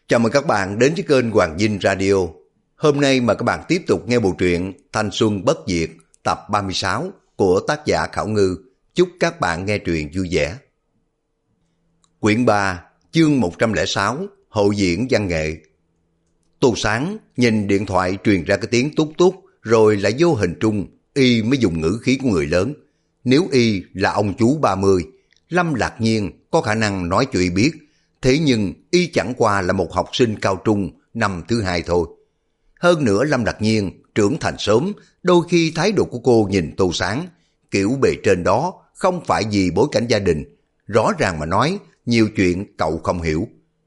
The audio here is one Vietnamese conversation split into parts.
Chào mừng các bạn đến với kênh Hoàng Vinh Radio. Hôm nay mà các bạn tiếp tục nghe bộ truyện Thanh Xuân Bất Diệt tập 36 của tác giả Khảo Ngư. Chúc các bạn nghe truyện vui vẻ. Quyển 3, chương 106, Hội diễn văn nghệ. Tô Sáng nhìn điện thoại truyền ra cái tiếng tút tút, rồi lại vô hình trung, y mới dùng ngữ khí của người lớn. Nếu y là ông chú 30, Lâm Lạc Nhiên có khả năng nói cho y biết. Thế nhưng y chẳng qua là một học sinh cao trung năm thứ 2 thôi. Hơn nữa Lâm Lạc Nhiên trưởng thành sớm, đôi khi thái độ của cô nhìn Tô Sáng, kiểu bề trên đó không phải vì bối cảnh gia đình. Rõ ràng mà nói, nhiều chuyện cậu không hiểu.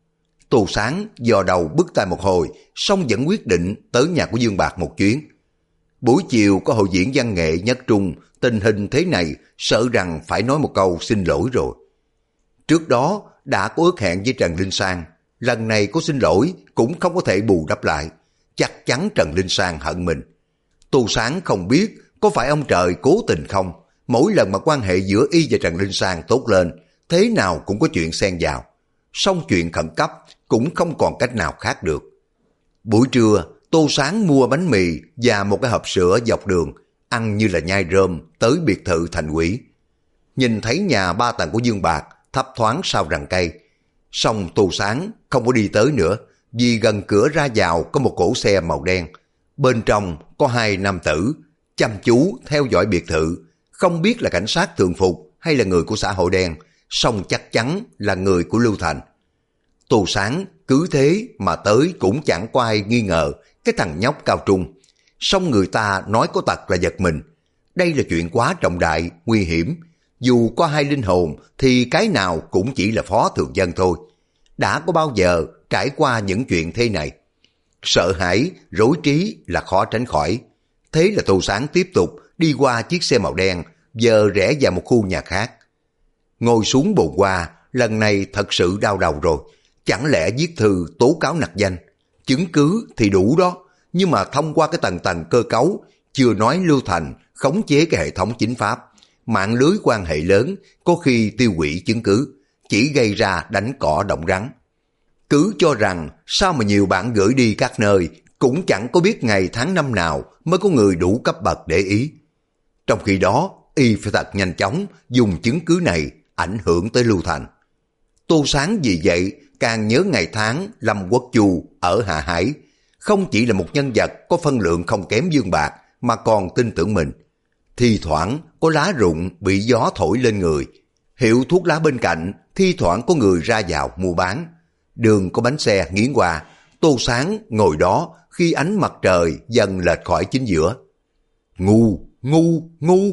Tô Sáng dò đầu bứt tai một hồi, xong vẫn quyết định tới nhà của Dương Bạc một chuyến. Buổi chiều có hội diễn văn nghệ nhất trung, tình hình thế này sợ rằng phải nói một câu xin lỗi rồi. Trước đó đã có ước hẹn với Trần Linh Sang, lần này có xin lỗi cũng không có thể bù đắp lại. Chắc chắn Trần Linh Sang hận mình. Tô Sáng không biết có phải ông trời cố tình không, mỗi lần mà quan hệ giữa y và Trần Linh Sang tốt lên, thế nào cũng có chuyện xen vào. Xong chuyện khẩn cấp cũng không còn cách nào khác được. Buổi trưa, Tô Sáng mua bánh mì và một cái hộp sữa dọc đường, ăn như là nhai rơm tới biệt thự thành ủy. Nhìn thấy nhà 3 tầng của Dương Bạc thấp thoáng sau rặng cây. Xong Tô Sáng không có đi tới nữa, vì gần cửa ra vào có một cỗ xe màu đen. Bên trong có 2 nam tử, chăm chú theo dõi biệt thự, không biết là cảnh sát thường phục hay là người của xã hội đen, xong chắc chắn là người của Lưu Thành. Tô Sáng cứ thế mà tới cũng chẳng có ai nghi ngờ cái thằng nhóc cao trung. Xong người ta nói có tật là giật mình. Đây là chuyện quá trọng đại, nguy hiểm. Dù có 2 linh hồn thì cái nào cũng chỉ là phó thường dân thôi. Đã có bao giờ trải qua những chuyện thế này? Sợ hãi, rối trí là khó tránh khỏi. Thế là Tô Sáng tiếp tục đi qua chiếc xe màu đen, giờ rẽ vào một khu nhà khác. Ngồi xuống bồn qua, lần này thật sự đau đầu rồi. Chẳng lẽ viết thư tố cáo nặc danh? Chứng cứ thì đủ đó, nhưng mà thông qua cái tầng tầng cơ cấu, chưa nói Lưu Thành khống chế cái hệ thống chính pháp. Mạng lưới quan hệ lớn, có khi tiêu hủy chứng cứ, chỉ gây ra đánh cỏ động rắn. Cứ cho rằng sao mà nhiều bạn gửi đi các nơi, cũng chẳng có biết ngày tháng năm nào mới có người đủ cấp bậc để ý. Trong khi đó, y phải thật nhanh chóng dùng chứng cứ này ảnh hưởng tới Lưu Thành. Tô Sáng vì vậy càng nhớ ngày tháng Lâm Quốc Chu ở Hạ Hải, không chỉ là một nhân vật có phân lượng không kém Dương Bạc, mà còn tin tưởng mình. Thi thoảng có lá rụng bị gió thổi lên người, hiệu thuốc lá bên cạnh thi thoảng có người ra vào mua bán. Đường có bánh xe nghiến qua, Tô Sáng ngồi đó khi ánh mặt trời dần lệch khỏi chính giữa. Ngu, ngu, ngu!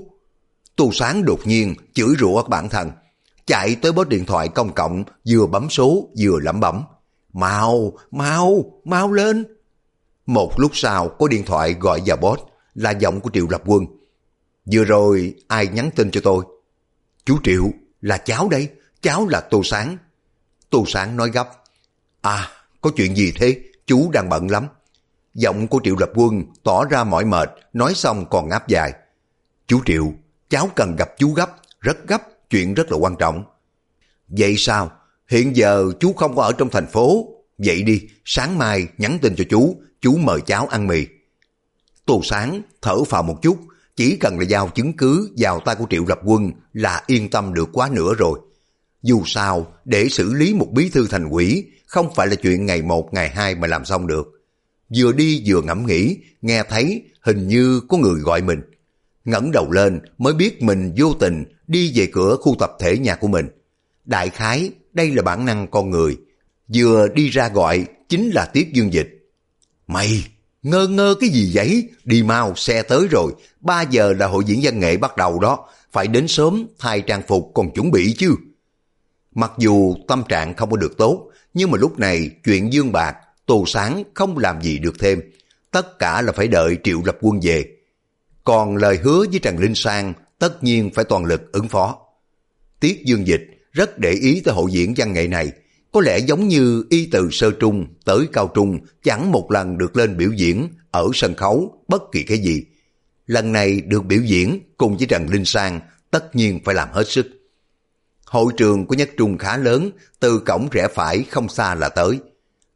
Tô Sáng đột nhiên chửi rủa bản thân, chạy tới bốt điện thoại công cộng, vừa bấm số vừa lẩm bẩm. Mau, mau, mau lên! Một lúc sau có điện thoại gọi vào bot, là giọng của Triệu Lập Quân. Vừa rồi ai nhắn tin cho tôi? Chú Triệu, là cháu đây, cháu là Tô Sáng. Tô Sáng nói gấp. À, có chuyện gì thế, chú đang bận lắm. Giọng của Triệu Lập Quân tỏ ra mỏi mệt, nói xong còn ngáp dài. Chú Triệu, cháu cần gặp chú gấp, rất gấp, chuyện rất là quan trọng. Vậy sao? Hiện giờ chú không có ở trong thành phố. Vậy đi, sáng mai nhắn tin cho chú mời cháu ăn mì. Tô Sáng thở phào một chút, chỉ cần là giao chứng cứ vào tay của Triệu Lập Quân là yên tâm được quá nữa rồi. Dù sao, để xử lý một bí thư thành ủy không phải là chuyện ngày 1 ngày 2 mà làm xong được. Vừa đi vừa ngẫm nghĩ, nghe thấy hình như có người gọi mình. Ngẩng đầu lên mới biết mình vô tình đi về cửa khu tập thể nhà của mình. Đại khái đây là bản năng con người. Vừa đi ra gọi chính là Tiết Dương Dịch. Mày ngơ ngơ cái gì vậy? Đi mau, xe tới rồi. 3 giờ là hội diễn văn nghệ bắt đầu đó. Phải đến sớm thay trang phục còn chuẩn bị chứ. Mặc dù tâm trạng không có được tốt, nhưng mà lúc này chuyện Dương Bạc, Tô Sáng không làm gì được thêm. Tất cả là phải đợi Triệu Lập Quân về. Còn lời hứa với Trần Linh Sang tất nhiên phải toàn lực ứng phó. Tiết Dương Dịch rất để ý tới hội diễn văn nghệ này. Có lẽ giống như y từ sơ trung tới cao trung chẳng một lần được lên biểu diễn ở sân khấu bất kỳ cái gì. Lần này được biểu diễn cùng với Trần Linh Sang tất nhiên phải làm hết sức. Hội trường của Nhất Trung khá lớn, từ cổng rẽ phải không xa là tới.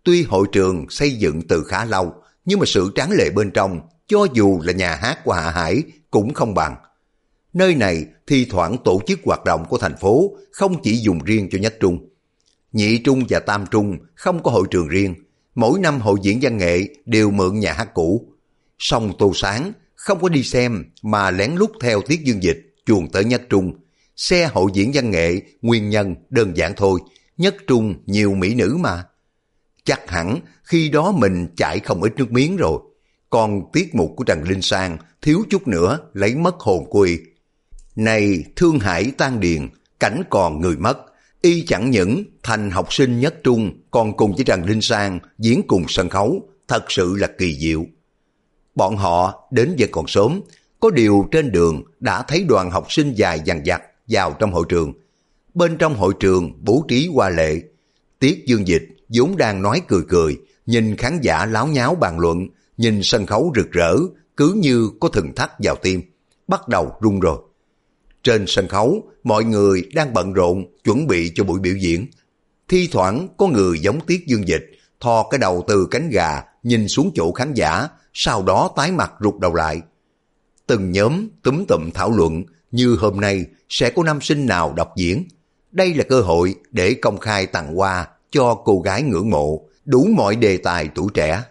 Tuy hội trường xây dựng từ khá lâu, nhưng mà sự tráng lệ bên trong, cho dù là nhà hát của Hạ Hải, cũng không bằng. Nơi này thi thoảng tổ chức hoạt động của thành phố, không chỉ dùng riêng cho nhất trung. Nhị trung và tam trung không có hội trường riêng, mỗi năm hội diễn văn nghệ đều mượn nhà hát cũ. Song Tô Sáng không có đi xem mà lén lút theo Tiết Dương Dịch chuồn tới nhất trung. Xe hội diễn văn nghệ nguyên nhân đơn giản thôi, nhất trung nhiều mỹ nữ mà. Chắc hẳn khi đó mình chảy không ít nước miếng rồi. Còn tiết mục của Trần Linh Sang thiếu chút nữa lấy mất hồn của y. Này thương hải tan điền, cảnh còn người mất. Y chẳng những thành học sinh nhất trung, còn cùng với Trần Linh Sang diễn cùng sân khấu, thật sự là kỳ diệu. Bọn họ đến vẫn còn sớm, có điều trên đường đã thấy đoàn học sinh dài dằng dặc vào trong hội trường. Bên trong hội trường bố trí hoa lệ. Tiết Dương Dịch vốn đang nói cười cười, nhìn khán giả láo nháo bàn luận, nhìn sân khấu rực rỡ, cứ như có thần thắt vào tim, bắt đầu rung rồi. Trên sân khấu, mọi người đang bận rộn chuẩn bị cho buổi biểu diễn. Thi thoảng có người giống Tiết Dương Dịch, thò cái đầu từ cánh gà, nhìn xuống chỗ khán giả, sau đó tái mặt rụt đầu lại. Từng nhóm túm tụm thảo luận như hôm nay sẽ có nam sinh nào đọc diễn. Đây là cơ hội để công khai tặng hoa cho cô gái ngưỡng mộ, đủ mọi đề tài tuổi trẻ.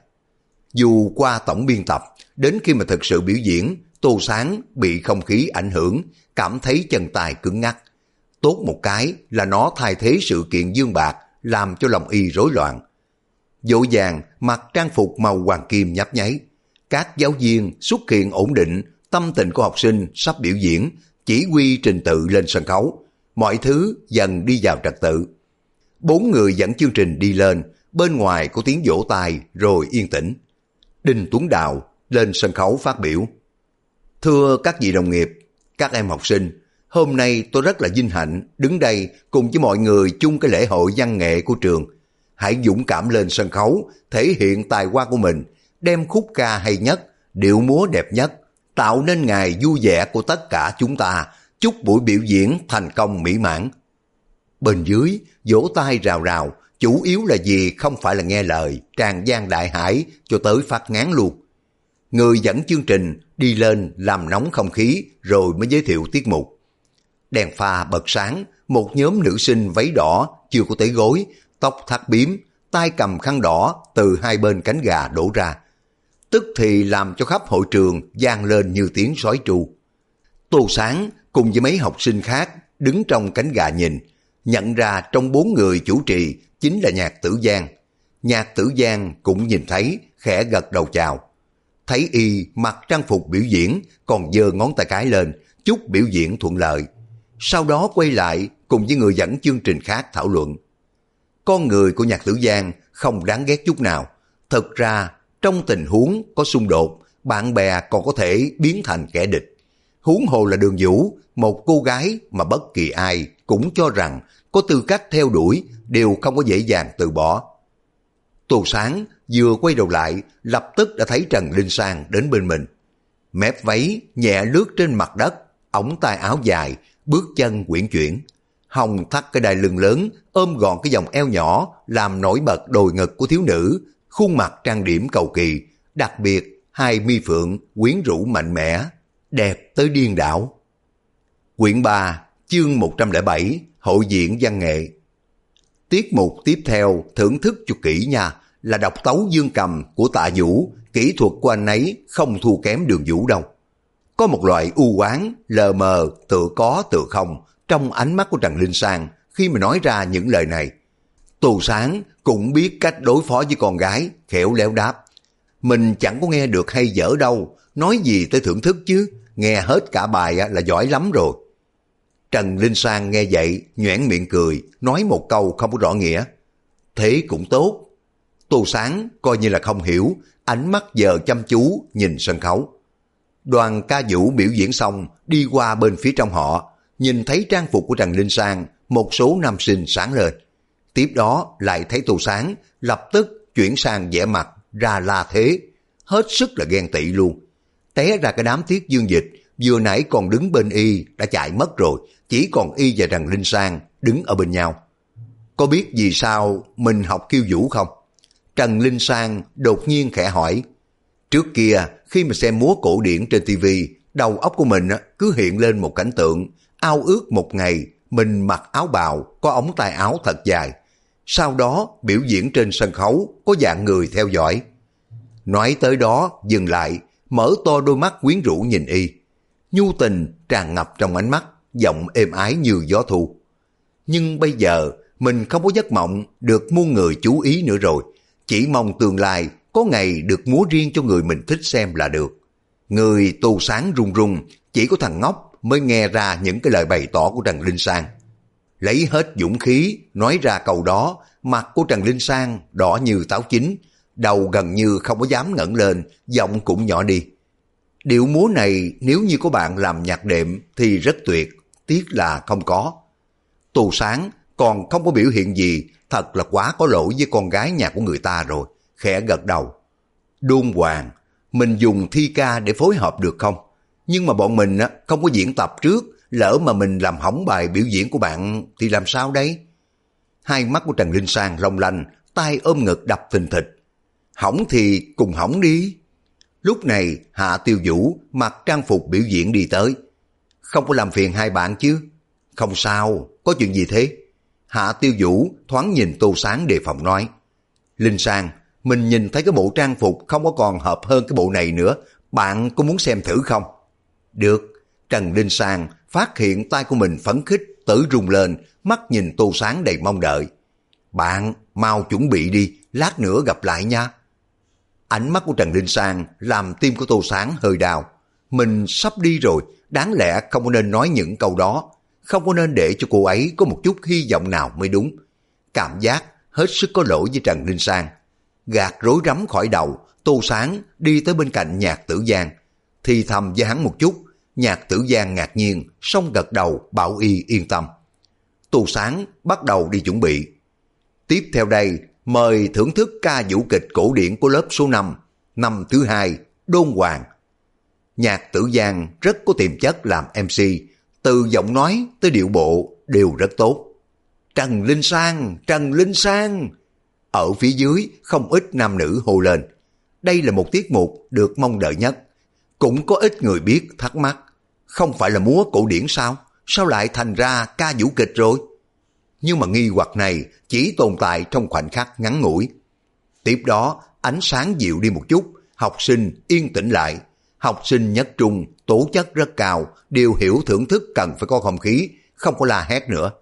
Dù qua tổng biên tập, đến khi mà thực sự biểu diễn, Tô Sáng bị không khí ảnh hưởng, cảm thấy chân tay cứng ngắc. Tốt một cái là nó thay thế sự kiện dương bạc, làm cho lòng y rối loạn. Dỗ dàng mặc trang phục màu hoàng kim nhấp nháy. Các giáo viên xuất hiện ổn định, tâm tình của học sinh sắp biểu diễn, chỉ huy trình tự lên sân khấu. Mọi thứ dần đi vào trật tự. 4 người dẫn chương trình đi lên, bên ngoài có tiếng vỗ tay rồi yên tĩnh. Đinh Tuấn Đào lên sân khấu phát biểu. Thưa các vị đồng nghiệp, các em học sinh, hôm nay tôi rất là vinh hạnh đứng đây cùng với mọi người chung cái lễ hội văn nghệ của trường. Hãy dũng cảm lên sân khấu, thể hiện tài hoa của mình, đem khúc ca hay nhất, điệu múa đẹp nhất, tạo nên ngày vui vẻ của tất cả chúng ta, chúc buổi biểu diễn thành công mỹ mãn. Bên dưới, vỗ tay rào rào, chủ yếu là vì không phải là nghe lời, tràn gian đại hải cho tới phát ngán luôn. Người dẫn chương trình đi lên làm nóng không khí rồi mới giới thiệu tiết mục. Đèn pha bật sáng, một nhóm nữ sinh váy đỏ chưa có tới gối, tóc thắt bím, tay cầm khăn đỏ từ hai bên cánh gà đổ ra. Tức thì làm cho khắp hội trường vang lên như tiếng sói tru. Tô Sáng cùng với mấy học sinh khác đứng trong cánh gà nhìn, nhận ra trong 4 người chủ trì chính là Nhạc Tử Giang. Nhạc Tử Giang cũng nhìn thấy, khẽ gật đầu chào. Thấy y mặc trang phục biểu diễn, còn giơ ngón tay cái lên, chúc biểu diễn thuận lợi. Sau đó quay lại cùng với người dẫn chương trình khác thảo luận. Con người của Nhạc Tử Giang không đáng ghét chút nào. Thật ra, trong tình huống có xung đột, bạn bè còn có thể biến thành kẻ địch. Huống hồ là Đường Vũ, một cô gái mà bất kỳ ai cũng cho rằng có tư cách theo đuổi, đều không có dễ dàng từ bỏ. Tô Sáng vừa quay đầu lại, lập tức đã thấy Trần Linh Sang đến bên mình. Mép váy nhẹ lướt trên mặt đất, ống tay áo dài, bước chân uyển chuyển. Hồng thắt cái đai lưng lớn, ôm gọn cái vòng eo nhỏ, làm nổi bật đồi ngực của thiếu nữ, khuôn mặt trang điểm cầu kỳ, đặc biệt hai mi phượng quyến rũ mạnh mẽ, đẹp tới điên đảo. Quyển 3, chương 107, hội diễn văn nghệ. Tiết mục tiếp theo thưởng thức cho kỹ nha, là độc tấu dương cầm của Tạ Vũ, kỹ thuật của anh ấy không thua kém Đường Vũ đâu. Có một loại u oán lờ mờ, tự có tự không trong ánh mắt của Trần Linh Sang khi mà nói ra những lời này. Tô Sáng cũng biết cách đối phó với con gái, khéo léo đáp. Mình chẳng có nghe được hay dở đâu, nói gì tới thưởng thức chứ, nghe hết cả bài là giỏi lắm rồi. Trần Linh Sang nghe vậy, nhoẻn miệng cười, nói một câu không có rõ nghĩa. Thế cũng tốt. Tô Sáng coi như là không hiểu, ánh mắt giờ chăm chú nhìn sân khấu. Đoàn ca vũ biểu diễn xong, đi qua bên phía trong họ, nhìn thấy trang phục của Trần Linh Sang, một số nam sinh sáng lên. Tiếp đó lại thấy Tô Sáng, lập tức chuyển sang vẻ mặt ra la thế, hết sức là ghen tị luôn. Té ra cái đám Tiết Dương Dịch, vừa nãy còn đứng bên y đã chạy mất rồi, chỉ còn y và Trần Linh Sang đứng ở bên nhau. Có biết vì sao mình học khiêu vũ không? Trần Linh Sang đột nhiên khẽ hỏi. Trước kia khi mà xem múa cổ điển trên tivi, đầu óc của mình cứ hiện lên một cảnh tượng ao ước một ngày mình mặc áo bào có ống tay áo thật dài, sau đó biểu diễn trên sân khấu có vạn người theo dõi. Nói tới đó dừng lại, mở to đôi mắt quyến rũ nhìn y. Nhu tình tràn ngập trong ánh mắt, giọng êm ái như gió thu. Nhưng bây giờ mình không có giấc mộng được muôn người chú ý nữa rồi, chỉ mong tương lai có ngày được múa riêng cho người mình thích xem là được. Người Tô Sáng run run, chỉ có thằng ngốc mới nghe ra những cái lời bày tỏ của Trần Linh Sang. Lấy hết dũng khí nói ra câu đó, mặt của Trần Linh Sang đỏ như táo chín, đầu gần như không có dám ngẩng lên, giọng cũng nhỏ đi. Điệu múa này nếu như có bạn làm nhạc đệm thì rất tuyệt, tiếc là không có. Tô Sáng còn không có biểu hiện gì, thật là quá có lỗi với con gái nhà của người ta rồi, khẽ gật đầu. Đôn Hoàng, mình dùng thi ca để phối hợp được không? Nhưng mà bọn mình không có diễn tập trước, lỡ mà mình làm hỏng bài biểu diễn của bạn thì làm sao đấy? Hai mắt của Trần Linh Sang long lanh, tay ôm ngực đập thình thịch. Hỏng thì cùng hỏng đi. Lúc này Hạ Tiêu Vũ mặc trang phục biểu diễn đi tới. Không có làm phiền hai bạn chứ? Không sao, có chuyện gì thế? Hạ Tiêu Vũ thoáng nhìn Tô Sáng đề phòng nói. Linh Sang, mình nhìn thấy cái bộ trang phục không có còn hợp hơn cái bộ này nữa, bạn có muốn xem thử không? Được. Trần Linh Sang phát hiện tay của mình phấn khích, tử rung lên, mắt nhìn Tô Sáng đầy mong đợi. Bạn mau chuẩn bị đi, lát nữa gặp lại nha. Ánh mắt của Trần Linh Sang làm tim của Tô Sáng hơi đau. Mình sắp đi rồi, đáng lẽ không có nên nói những câu đó, không có nên để cho cô ấy có một chút hy vọng nào mới đúng. Cảm giác hết sức có lỗi với Trần Linh Sang. Gạt rối rắm khỏi đầu, Tô Sáng đi tới bên cạnh Nhạc Tử Giang, thì thầm với hắn một chút. Nhạc Tử Giang ngạc nhiên, xong gật đầu bảo y yên tâm. Tô Sáng bắt đầu đi chuẩn bị. Tiếp theo đây, mời thưởng thức ca vũ kịch cổ điển của lớp số 5, năm thứ 2, Đôn Hoàng. Nhạc Tử Giang rất có tiềm chất làm MC, từ giọng nói tới điệu bộ đều rất tốt. Trần Linh Sang, Trần Linh Sang! Ở phía dưới không ít nam nữ hô lên. Đây là một tiết mục được mong đợi nhất. Cũng có ít người biết thắc mắc, không phải là múa cổ điển sao? Sao lại thành ra ca vũ kịch rồi? Nhưng mà nghi hoặc này chỉ tồn tại trong khoảnh khắc ngắn ngủi. Tiếp đó ánh sáng dịu đi một chút, học sinh yên tĩnh lại. Học sinh nhất trung, tố chất rất cao, đều hiểu thưởng thức cần phải có không khí, không có la hét nữa.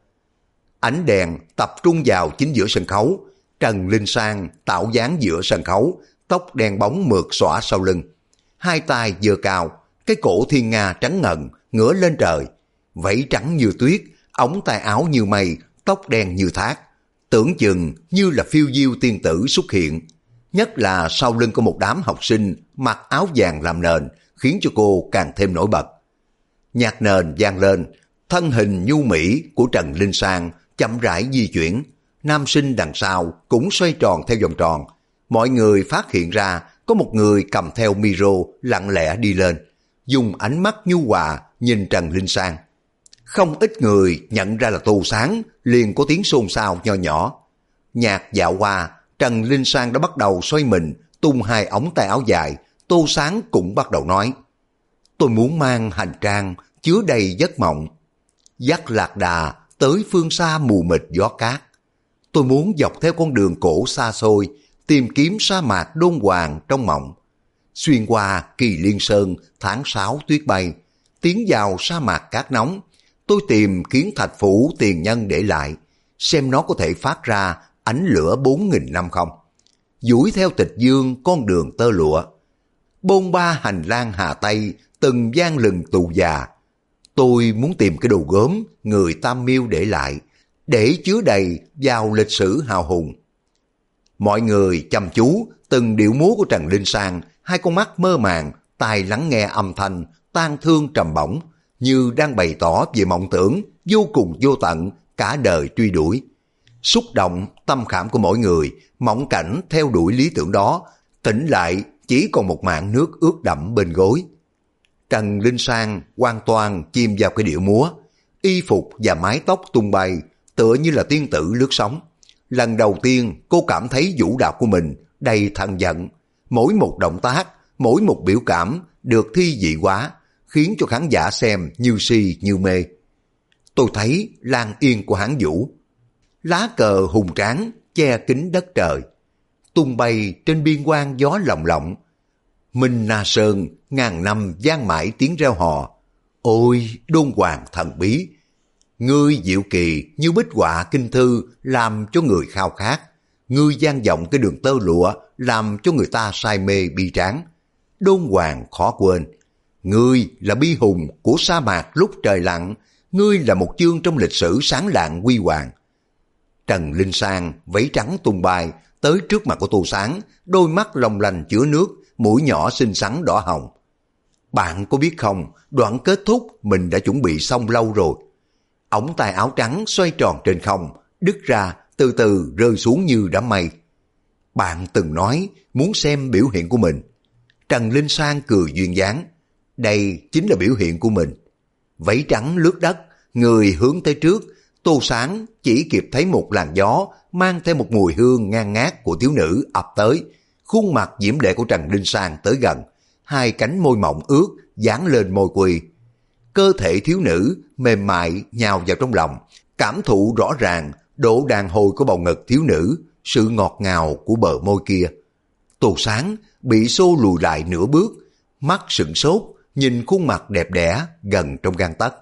Ánh đèn tập trung vào chính giữa sân khấu. Trần Linh Sang tạo dáng giữa sân khấu, tóc đen bóng mượt xõa sau lưng. Hai tay giơ cao, cái cổ thiên nga trắng ngần, ngửa lên trời. Vảy trắng như tuyết, ống tay áo như mây, tóc đen như thác. Tưởng chừng như là phiêu diêu tiên tử xuất hiện. Nhất là sau lưng có một đám học sinh mặc áo vàng làm nền, khiến cho cô càng thêm nổi bật. Nhạc nền vang lên, thân hình nhu mỹ của Trần Linh Sang chậm rãi di chuyển. Nam sinh đằng sau cũng xoay tròn theo vòng tròn. Mọi người phát hiện ra có một người cầm theo micro lặng lẽ đi lên, dùng ánh mắt nhu hòa nhìn Trần Linh Sang. Không ít người nhận ra là Tô Sáng, liền có tiếng xôn xao nho nhỏ. Nhạc dạo qua, Trần Linh Sang đã bắt đầu xoay mình, tung hai ống tay áo dài. Tô Sáng cũng bắt đầu nói. Tôi muốn mang hành trang chứa đầy giấc mộng, dắt lạc đà tới phương xa mù mịt gió cát. Tôi muốn dọc theo con đường cổ xa xôi, tìm kiếm sa mạc Đôn Hoàng trong mộng. Xuyên qua Kỳ Liên Sơn, tháng 6 tuyết bay, tiến vào sa mạc cát nóng. Tôi tìm kiến thạch phủ tiền nhân để lại, xem nó có thể phát ra ánh lửa 4.000 năm không. Duỗi theo tịch dương con đường tơ lụa, bôn ba hành lang Hà Tây, từng gian lừng tù già. Tôi muốn tìm cái đồ gốm người Tam Miêu để lại, để chứa đầy vào lịch sử hào hùng. Mọi người chăm chú từng điệu múa của Trần Linh Sang, hai con mắt mơ màng, tai lắng nghe âm thanh tang thương trầm bổng, như đang bày tỏ về mộng tưởng vô cùng vô tận cả đời truy đuổi. Xúc động tâm khảm của mỗi người, mộng cảnh theo đuổi lý tưởng đó, tỉnh lại chỉ còn một mảng nước ướt đẫm bên gối. Trần Linh Sang hoàn toàn chìm vào cái điệu múa, y phục và mái tóc tung bay, tựa như là tiên tử lướt sóng. Lần đầu tiên cô cảm thấy vũ đạo của mình đầy thần giận. Mỗi một động tác, mỗi một biểu cảm được thi vị quá, khiến cho khán giả xem như si như mê. Tôi thấy Lan Yên của Hán Vũ, lá cờ hùng tráng che kín đất trời, tung bay trên biên quan gió lồng lộng. Minh Na Sơn ngàn năm vang mãi tiếng reo hò. Ôi đôn hoàng thần bí, ngươi diệu kỳ như bích họa kinh thư làm cho người khao khát. Ngươi dang vọng cái đường tơ lụa làm cho người ta say mê bi tráng. Đôn hoàng khó quên, ngươi là bi hùng của sa mạc lúc trời lặng. Ngươi là một chương trong lịch sử sáng lạng huy hoàng. Trần Linh Sang váy trắng tung bay tới trước mặt của Tô Sáng, đôi mắt long lanh chứa nước, mũi nhỏ xinh xắn đỏ hồng. Bạn có biết không, đoạn kết thúc mình đã chuẩn bị xong lâu rồi. Ống tay áo trắng xoay tròn trên không, đứt ra từ từ rơi xuống như đám mây. Bạn từng nói muốn xem biểu hiện của mình. Trần Linh Sang cười duyên dáng. Đây chính là biểu hiện của mình. Váy trắng lướt đất, người hướng tới trước. Tô Sáng chỉ kịp thấy một làn gió mang theo một mùi hương ngang ngát của thiếu nữ ập tới. Khuôn mặt diễm lệ của Trần Linh Sang tới gần, hai cánh môi mỏng ướt dán lên môi quỳ. Cơ thể thiếu nữ mềm mại nhào vào trong lòng, cảm thụ rõ ràng độ đàn hồi của bầu ngực thiếu nữ, sự ngọt ngào của bờ môi kia. Tô Sáng bị xô lùi lại nửa bước, mắt sững sốt nhìn khuôn mặt đẹp đẽ gần trong gang tấc.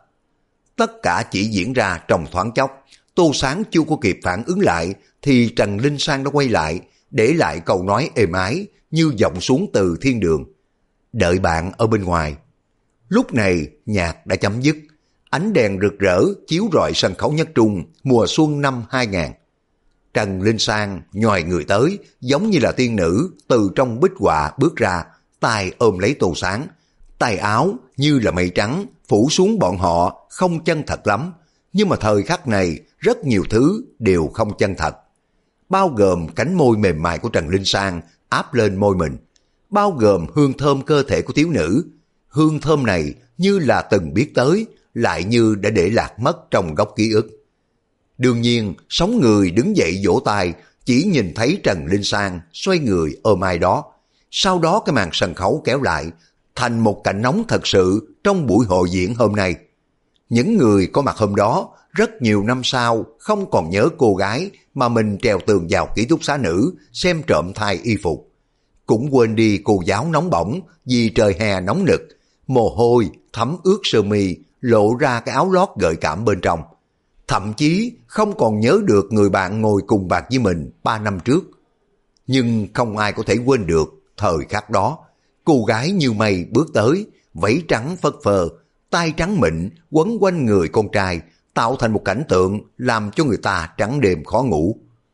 Tất cả chỉ diễn ra trong thoáng chốc. Tô Sáng chưa có kịp phản ứng lại thì Trần Linh Sang đã quay lại, để lại câu nói êm ái như vọng xuống từ thiên đường. Đợi bạn ở bên ngoài. Lúc này nhạc đã chấm dứt, ánh đèn rực rỡ chiếu rọi sân khấu Nhất Trung mùa xuân năm 2000. Trần Linh Sang nhòi người tới, giống như là tiên nữ từ trong bích họa bước ra, tay ôm lấy Tô Sáng. Tay áo như là mây trắng phủ xuống bọn họ, không chân thật lắm. Nhưng mà thời khắc này rất nhiều thứ đều không chân thật. Bao gồm cánh môi mềm mại của Trần Linh Sang áp lên môi mình, bao gồm hương thơm cơ thể của thiếu nữ. Hương thơm này như là từng biết tới, lại như đã để lạc mất trong góc ký ức. Đương nhiên, sống người đứng dậy vỗ tay, chỉ nhìn thấy Trần Linh Sang xoay người ôm ai đó. Sau đó cái màn sân khấu kéo lại, thành một cảnh nóng thật sự trong buổi hội diễn hôm nay. Những người có mặt hôm đó, rất nhiều năm sau không còn nhớ cô gái mà mình trèo tường vào ký túc xá nữ xem trộm thay y phục. Cũng quên đi cô giáo nóng bỏng vì trời hè nóng nực, mồ hôi thấm ướt sơ mi, lộ ra cái áo lót gợi cảm bên trong. Thậm chí không còn nhớ được người bạn ngồi cùng bàn với mình 3 năm trước. Nhưng không ai có thể quên được thời khắc đó. Cô gái như mây bước tới, váy trắng phất phơ, tay trắng mịn quấn quanh người con trai, tạo thành một cảnh tượng làm cho người ta trắng đêm khó ngủ.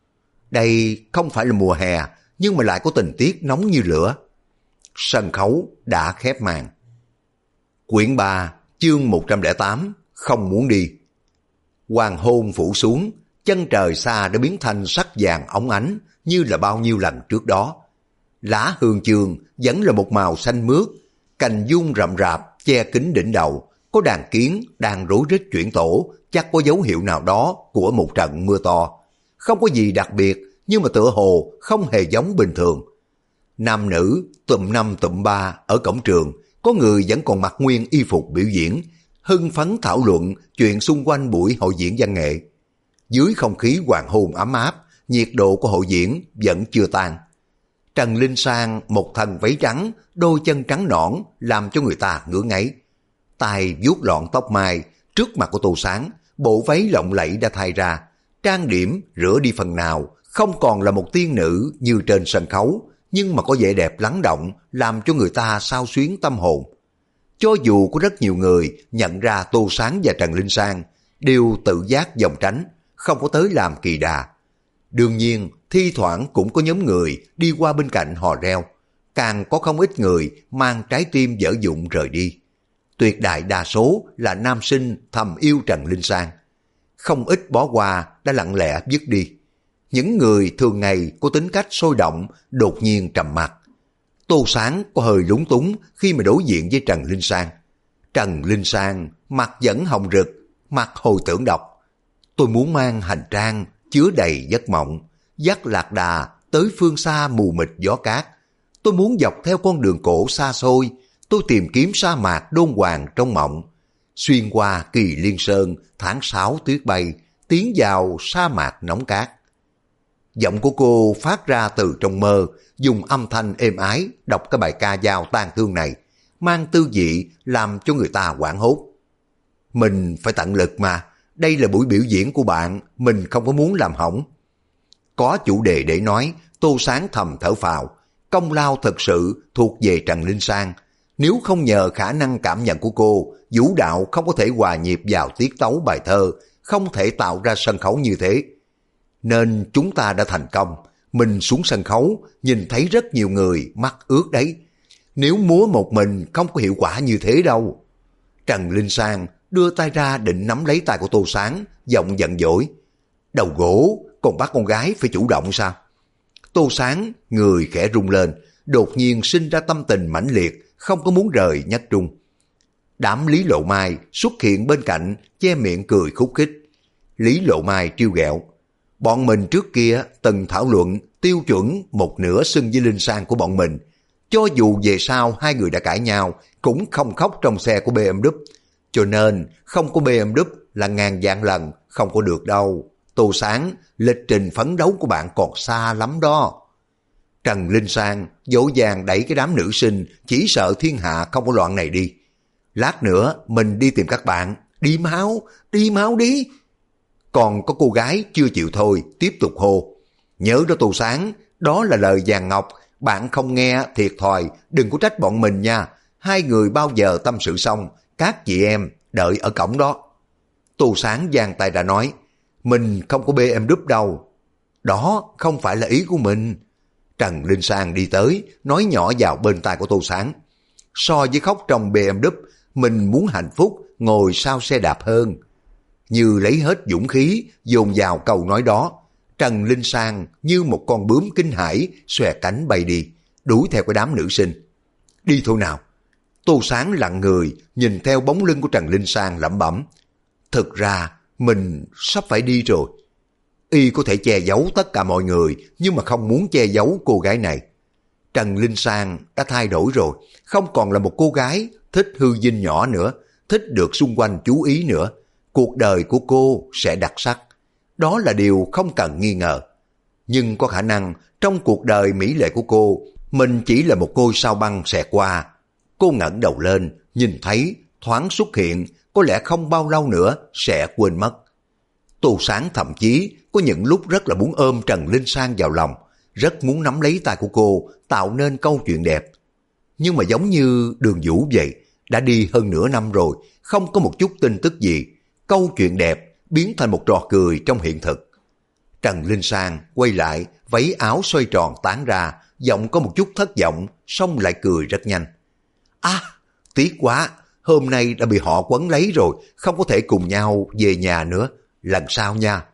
Đây không phải là mùa hè, nhưng mà lại có tình tiết nóng như lửa. Sân khấu đã khép màn. Quyển 3, chương 108, không muốn đi. Hoàng hôn phủ xuống, chân trời xa đã biến thành sắc vàng óng ánh như là bao nhiêu lần trước đó. Lá hương chương vẫn là một màu xanh mướt, cành giun rậm rạp che kín đỉnh đầu, có đàn kiến đang rối rít chuyển tổ, chắc có dấu hiệu nào đó của một trận mưa to. Không có gì đặc biệt, nhưng mà tựa hồ không hề giống bình thường. Nam nữ tụm năm tụm ba ở cổng trường, có người vẫn còn mặc nguyên y phục biểu diễn, hưng phấn thảo luận chuyện xung quanh buổi hội diễn văn nghệ. Dưới không khí hoàng hôn ấm áp, nhiệt độ của hội diễn vẫn chưa tan. Trần Linh Sang một thân váy trắng, đôi chân trắng nõn làm cho người ta ngứa ngáy. Tay vuốt lọn tóc mai, trước mặt của Tô Sáng, bộ váy lộng lẫy đã thay ra, trang điểm rửa đi phần nào, không còn là một tiên nữ như trên sân khấu, nhưng mà có vẻ đẹp lắng động, làm cho người ta xao xuyến tâm hồn. Cho dù có rất nhiều người nhận ra Tô Sáng và Trần Linh Sang đều tự giác vòng tránh, không có tới làm kỳ đà. Đương nhiên, thi thoảng cũng có nhóm người đi qua bên cạnh hò reo, càng có không ít người mang trái tim dở dụng rời đi. Tuyệt đại đa số là nam sinh thầm yêu Trần Linh Sang. Không ít bỏ qua đã lặng lẽ dứt đi. Những người thường ngày có tính cách sôi động đột nhiên trầm mặc. Tô Sáng có hơi lúng túng khi mà đối diện với Trần Linh Sang. Trần Linh Sang mặt vẫn hồng rực, mặt hồi tưởng đọc. Tôi muốn mang hành trang chứa đầy giấc mộng, dắt lạc đà tới phương xa mù mịt gió cát. Tôi muốn dọc theo con đường cổ xa xôi, tôi tìm kiếm sa mạc đôn hoàng trong mộng. Xuyên qua Kỳ Liên Sơn, tháng 6 tuyết bay, tiến vào sa mạc nóng cát. Giọng của cô phát ra từ trong mơ, dùng âm thanh êm ái đọc cái bài ca dao tang thương này, mang tư vị làm cho người ta hoảng hốt. Mình phải tận lực mà, đây là buổi biểu diễn của bạn, mình không có muốn làm hỏng. Có chủ đề để nói, Tô Sáng thầm thở phào, công lao thật sự thuộc về Trần Linh Sang. Nếu không nhờ khả năng cảm nhận của cô, vũ đạo không có thể hòa nhịp vào tiết tấu bài thơ, không thể tạo ra sân khấu như thế. Nên chúng ta đã thành công, mình xuống sân khấu, nhìn thấy rất nhiều người mắt ướt đấy. Nếu múa một mình không có hiệu quả như thế đâu. Trần Linh Sang đưa tay ra định nắm lấy tay của Tô Sáng, giọng giận dỗi. Đầu gỗ, còn bắt con gái phải chủ động sao? Tô Sáng, người khẽ rung lên, đột nhiên sinh ra tâm tình mãnh liệt, không có muốn rời Nhất Trung. Đám Lý Lộ Mai xuất hiện bên cạnh, che miệng cười khúc khích. Lý Lộ Mai trêu ghẹo. Bọn mình trước kia từng thảo luận tiêu chuẩn một nửa xưng với Linh Sang của bọn mình. Cho dù về sau hai người đã cãi nhau, cũng không khóc trong xe của BMW. Cho nên không có BMW là ngàn vạn lần không có được đâu. Tô Sáng, lịch trình phấn đấu của bạn còn xa lắm đó. Trần Linh Sang dỗ dàng đẩy cái đám nữ sinh chỉ sợ thiên hạ không có loạn này đi. Lát nữa mình đi tìm các bạn, đi máu đi. Còn có cô gái chưa chịu thôi, tiếp tục hô. Nhớ đó Tô Sáng, đó là lời vàng ngọc, bạn không nghe thiệt thòi, đừng có trách bọn mình nha. Hai người bao giờ tâm sự xong, các chị em đợi ở cổng đó. Tô Sáng giang tay ra nói, mình không có BMW đâu. Đó không phải là ý của mình. Trần Linh Sang đi tới, nói nhỏ vào bên tai của Tô Sáng. So với khóc trong BMW, mình muốn hạnh phúc ngồi sau xe đạp hơn. Như lấy hết dũng khí, dồn vào câu nói đó. Trần Linh Sang như một con bướm kinh hãi, xòe cánh bay đi, đuổi theo cái đám nữ sinh. Đi thôi nào. Tô Sáng lặng người, nhìn theo bóng lưng của Trần Linh Sang lẩm bẩm. Thực ra, mình sắp phải đi rồi. Y có thể che giấu tất cả mọi người, nhưng mà không muốn che giấu cô gái này. Trần Linh Sang đã thay đổi rồi, không còn là một cô gái thích hư vinh nhỏ nữa, thích được xung quanh chú ý nữa. Cuộc đời của cô sẽ đặc sắc. Đó là điều không cần nghi ngờ. Nhưng có khả năng trong cuộc đời mỹ lệ của cô, mình chỉ là một ngôi sao băng xẹt qua. Cô ngẩng đầu lên, nhìn thấy, thoáng xuất hiện, có lẽ không bao lâu nữa sẽ quên mất. Tô Sáng thậm chí có những lúc rất là muốn ôm Trần Linh Sang vào lòng, rất muốn nắm lấy tay của cô, tạo nên câu chuyện đẹp. Nhưng mà giống như Đường Vũ vậy, đã đi hơn nửa năm rồi, không có một chút tin tức gì. Câu chuyện đẹp biến thành một trò cười trong hiện thực. Trần Linh Sang quay lại, váy áo xoay tròn tán ra, giọng có một chút thất vọng, xong lại cười rất nhanh. Tiếc quá, hôm nay đã bị họ quấn lấy rồi, không có thể cùng nhau về nhà nữa, lần sau nha.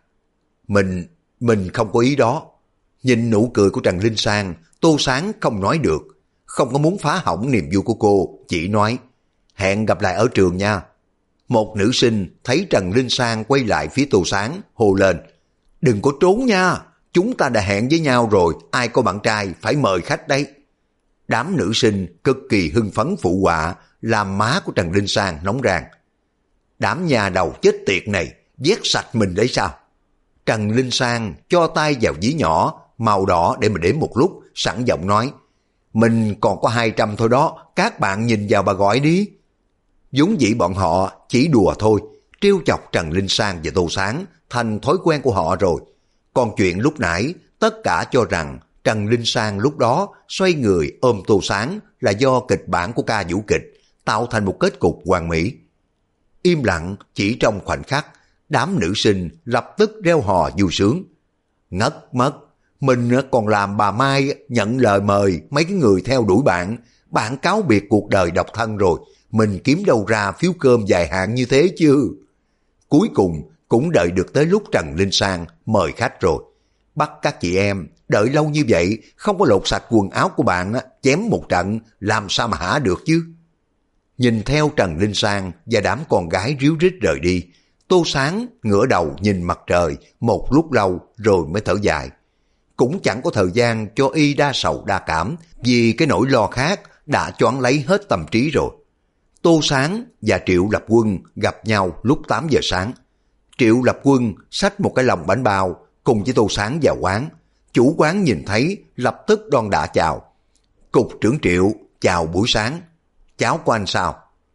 Mình không có ý đó. Nhìn nụ cười của Trần Linh Sang, Tô Sáng không nói được, không có muốn phá hỏng niềm vui của cô, chỉ nói, hẹn gặp lại ở trường nha. Một nữ sinh thấy Trần Linh Sang quay lại phía Tô Sáng, hô lên, đừng có trốn nha, chúng ta đã hẹn với nhau rồi, ai có bạn trai phải mời khách đấy. Đám nữ sinh cực kỳ hưng phấn phụ họa, làm má của Trần Linh Sang nóng rang. Đám nhà đầu chết tiệt này, vét sạch mình đấy sao? Trần Linh Sang cho tay vào ví nhỏ, màu đỏ để mà đếm một lúc, sẵn giọng nói, mình còn có 200 thôi đó, các bạn nhìn vào bà gọi đi. Vốn dĩ bọn họ chỉ đùa thôi, trêu chọc Trần Linh Sang và Tô Sáng thành thói quen của họ rồi. Còn chuyện lúc nãy, tất cả cho rằng Trần Linh Sang lúc đó xoay người ôm Tô Sáng là do kịch bản của ca vũ kịch, tạo thành một kết cục hoàn mỹ. Im lặng chỉ trong khoảnh khắc, đám nữ sinh lập tức reo hò vui sướng. Ngất mất, mình còn làm bà Mai nhận lời mời mấy cái người theo đuổi bạn, bạn cáo biệt cuộc đời độc thân rồi, mình kiếm đâu ra phiếu cơm dài hạn như thế chứ. Cuối cùng cũng đợi được tới lúc Trần Linh Sang mời khách rồi. Bắt các chị em đợi lâu như vậy, không có lột sạch quần áo của bạn, chém một trận làm sao mà hả được chứ. Nhìn theo Trần Linh Sang và đám con gái ríu rít rời đi, Tô Sáng ngửa đầu nhìn mặt trời một lúc lâu rồi mới thở dài. Cũng chẳng có thời gian cho y đa sầu đa cảm vì cái nỗi lo khác đã choáng lấy hết tâm trí rồi. Tô Sáng và Triệu Lập Quân gặp nhau lúc 8 giờ sáng. Triệu Lập Quân xách một cái lồng bánh bao cùng với Tô Sáng vào quán. Chủ quán nhìn thấy lập tức đon đả chào. Cục trưởng Triệu, chào buổi sáng. Cháu của anh sao?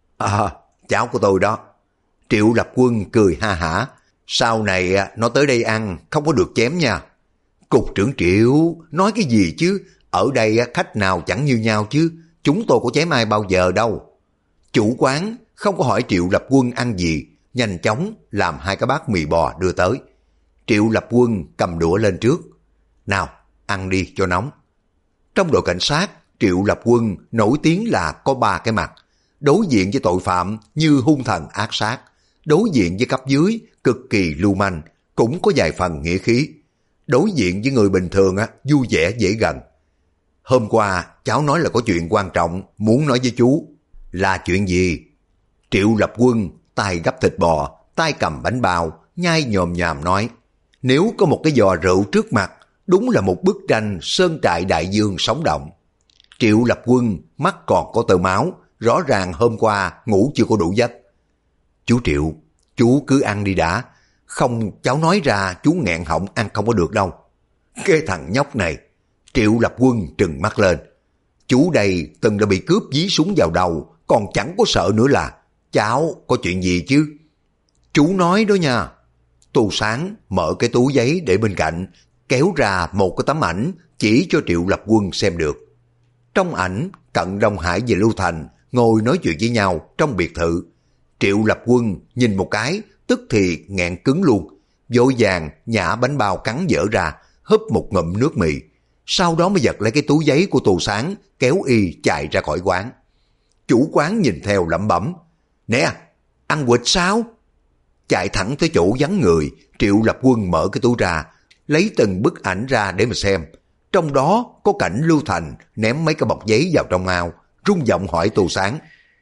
Cháu của tôi đó. Triệu Lập Quân cười ha hả. Sau này nó tới đây ăn, không có được chém nha. Cục trưởng Triệu, nói cái gì chứ? Ở đây khách nào chẳng như nhau chứ. Chúng tôi có chém ai bao giờ đâu. Chủ quán không có hỏi Triệu Lập Quân ăn gì, nhanh chóng làm 2 cái bát mì bò đưa tới. Triệu Lập Quân cầm đũa lên trước. Nào, ăn đi cho nóng. Trong đội cảnh sát, Triệu Lập Quân nổi tiếng là có 3 cái mặt. Đối diện với tội phạm như hung thần ác sát, đối diện với cấp dưới cực kỳ lưu manh, cũng có vài phần nghĩa khí. Đối diện với người bình thường vui vẻ dễ gần. Hôm qua cháu nói là có chuyện quan trọng muốn nói với chú. Là chuyện gì? Triệu Lập Quân tay gấp thịt bò, tay cầm bánh bao, nhai nhòm nhòm nói. Nếu có một cái giò rượu trước mặt, đúng là một bức tranh sơn trại đại dương sống động. Triệu Lập Quân mắt còn có tơ máu, rõ ràng hôm qua ngủ chưa có đủ giấc. Chú Triệu, chú cứ ăn đi đã, không cháu nói ra chú nghẹn họng ăn không có được đâu. Cái thằng nhóc này. Triệu Lập Quân trừng mắt lên. Chú đây từng đã bị cướp dí súng vào đầu, còn chẳng có sợ nữa là. Cháu có chuyện gì chứ? Chú nói đó nha. Tô Sáng mở cái túi giấy để bên cạnh, kéo ra một cái tấm ảnh chỉ cho Triệu Lập Quân xem được. Trong ảnh, Cận Đông Hải và Lưu Thành ngồi nói chuyện với nhau trong biệt thự. Triệu Lập Quân nhìn một cái, tức thì nghẹn cứng luôn, vội vàng nhả bánh bao cắn dở ra, húp một ngụm nước mì. Sau đó mới giật lấy cái túi giấy của Tô Sáng, kéo y chạy ra khỏi quán. Chủ quán nhìn theo lẩm bẩm. Nè, ăn quỵt sao? Chạy thẳng tới chỗ vắng người, Triệu Lập Quân mở cái túi ra, lấy từng bức ảnh ra để mà xem. Trong đó có cảnh Lưu Thành ném mấy cái bọc giấy vào trong ao, rung giọng hỏi Tô Sáng.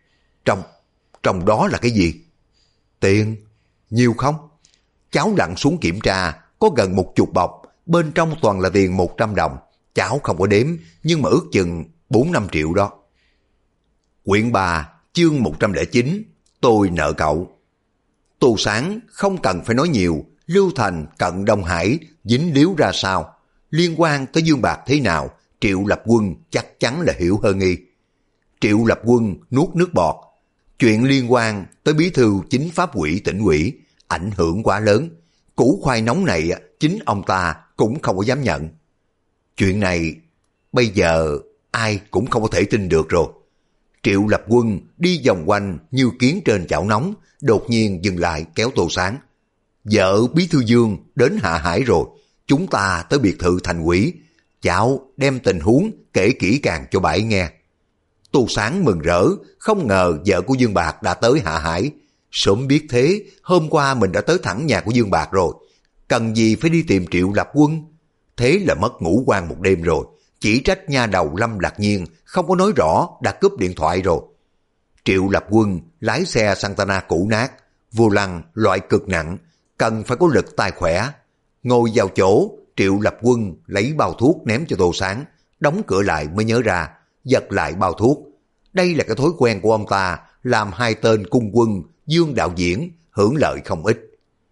Trong đó là cái gì? Tiền. Nhiều không? Cháu lặn xuống kiểm tra, có gần 10 bọc, bên trong toàn là tiền 100 đồng. Cháu không có đếm, nhưng mà ước chừng 4-5 triệu đó. Quyển 3, chương 109, tôi nợ cậu. Tô Sáng không cần phải nói nhiều, Lưu Thành, Cận Đông Hải dính líu ra sao, liên quan tới Dương Bạc thế nào, Triệu Lập Quân chắc chắn là hiểu hơn nghi. Triệu Lập Quân nuốt nước bọt. Chuyện liên quan tới bí thư chính pháp ủy tỉnh ủy, ảnh hưởng quá lớn. Củ khoai nóng này chính ông ta cũng không có dám nhận. Chuyện này bây giờ ai cũng không có thể tin được rồi. Triệu Lập Quân đi vòng quanh như kiến trên chảo nóng, đột nhiên dừng lại kéo Tô Sáng. Vợ bí thư Dương đến Hạ Hải rồi, chúng ta tới biệt thự thành ủy. Cháu đem tình huống kể kỹ càng cho bà ấy nghe. Tô Sáng mừng rỡ, không ngờ vợ của Dương Bạc đã tới Hạ Hải. Sớm biết thế, hôm qua mình đã tới thẳng nhà của Dương Bạc rồi. Cần gì phải đi tìm Triệu Lập Quân? Thế là mất ngủ quan một đêm rồi. Chỉ trách nha đầu Lâm Lạc Nhiên không có nói rõ đã cướp điện thoại rồi. Triệu Lập Quân lái xe Santana cũ nát, vô lăng loại cực nặng, cần phải có lực tay khỏe. Ngồi vào chỗ, Triệu Lập Quân lấy bao thuốc ném cho Tô Sáng, đóng cửa lại mới nhớ ra, giật lại bao thuốc. Đây là cái thói quen của ông ta, làm 2 tên cung quân, Dương đạo diễn, hưởng lợi không ít.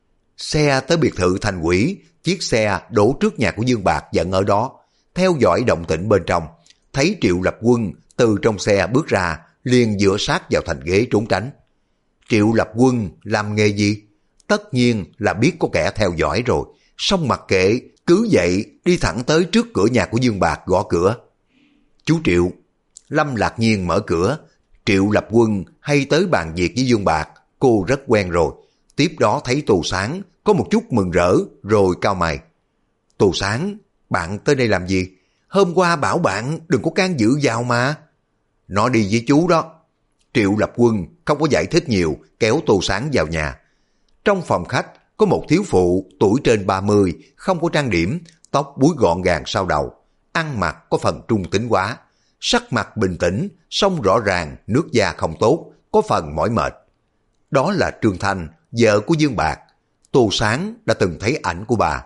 Xe tới biệt thự thành ủy, chiếc xe đổ trước nhà của Dương Bạc vẫn ở đó. Theo dõi động tĩnh bên trong, thấy Triệu Lập Quân từ trong xe bước ra, liền dựa sát vào thành ghế trốn tránh. Triệu Lập Quân làm nghề gì? Tất nhiên là biết có kẻ theo dõi rồi, song mặc kệ, cứ vậy đi thẳng tới trước cửa nhà của Dương Bạc gõ cửa. Chú Triệu. Lâm Lạc Nhiên mở cửa. Triệu Lập Quân hay tới bàn việc với Dương Bạc, cô rất quen rồi. Tiếp đó thấy Tô Sáng, có một chút mừng rỡ, rồi cau mày. Tô Sáng, bạn tới đây làm gì? Hôm qua bảo bạn đừng có can dự vào mà. Nó đi với chú đó. Triệu Lập Quân không có giải thích nhiều, kéo Tô Sáng vào nhà. Trong phòng khách có một thiếu phụ tuổi trên 30, không có trang điểm, tóc búi gọn gàng sau đầu, ăn mặc có phần trung tính quá, sắc mặt bình tĩnh, song rõ ràng nước da không tốt, có phần mỏi mệt. Đó là Trương Thanh, vợ của Dương Bạc. Tô Sáng đã từng thấy ảnh của bà.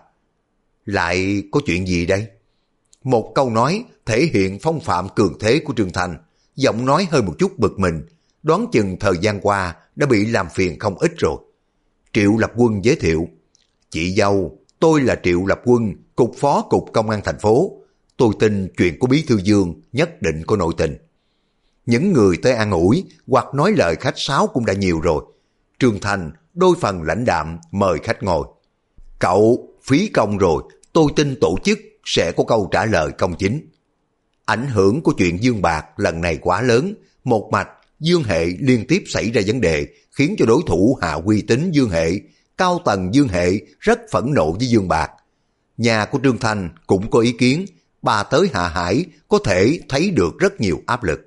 Lại có chuyện gì đây? Một câu nói thể hiện phong phạm cường thế của Trương Thành, giọng nói hơi một chút bực mình, đoán chừng thời gian qua đã bị làm phiền không ít rồi. Triệu Lập Quân giới thiệu, chị dâu, tôi là Triệu Lập Quân, cục phó cục công an thành phố. Tôi tin chuyện của Bí Thư Dương nhất định có nội tình. Những người tới an ủi hoặc nói lời khách sáo cũng đã nhiều rồi. Trương Thành đôi phần lãnh đạm mời khách ngồi. Cậu phí công rồi, tôi tin tổ chức sẽ có câu trả lời công chính. Ảnh hưởng của chuyện Dương Bạc lần này quá lớn, một mạch Dương Hệ liên tiếp xảy ra vấn đề khiến cho đối thủ hạ uy tín Dương Hệ, cao tầng Dương Hệ rất phẫn nộ với Dương Bạc. Nhà của Trương Thành cũng có ý kiến, bà tới Hạ Hải có thể thấy được rất nhiều áp lực.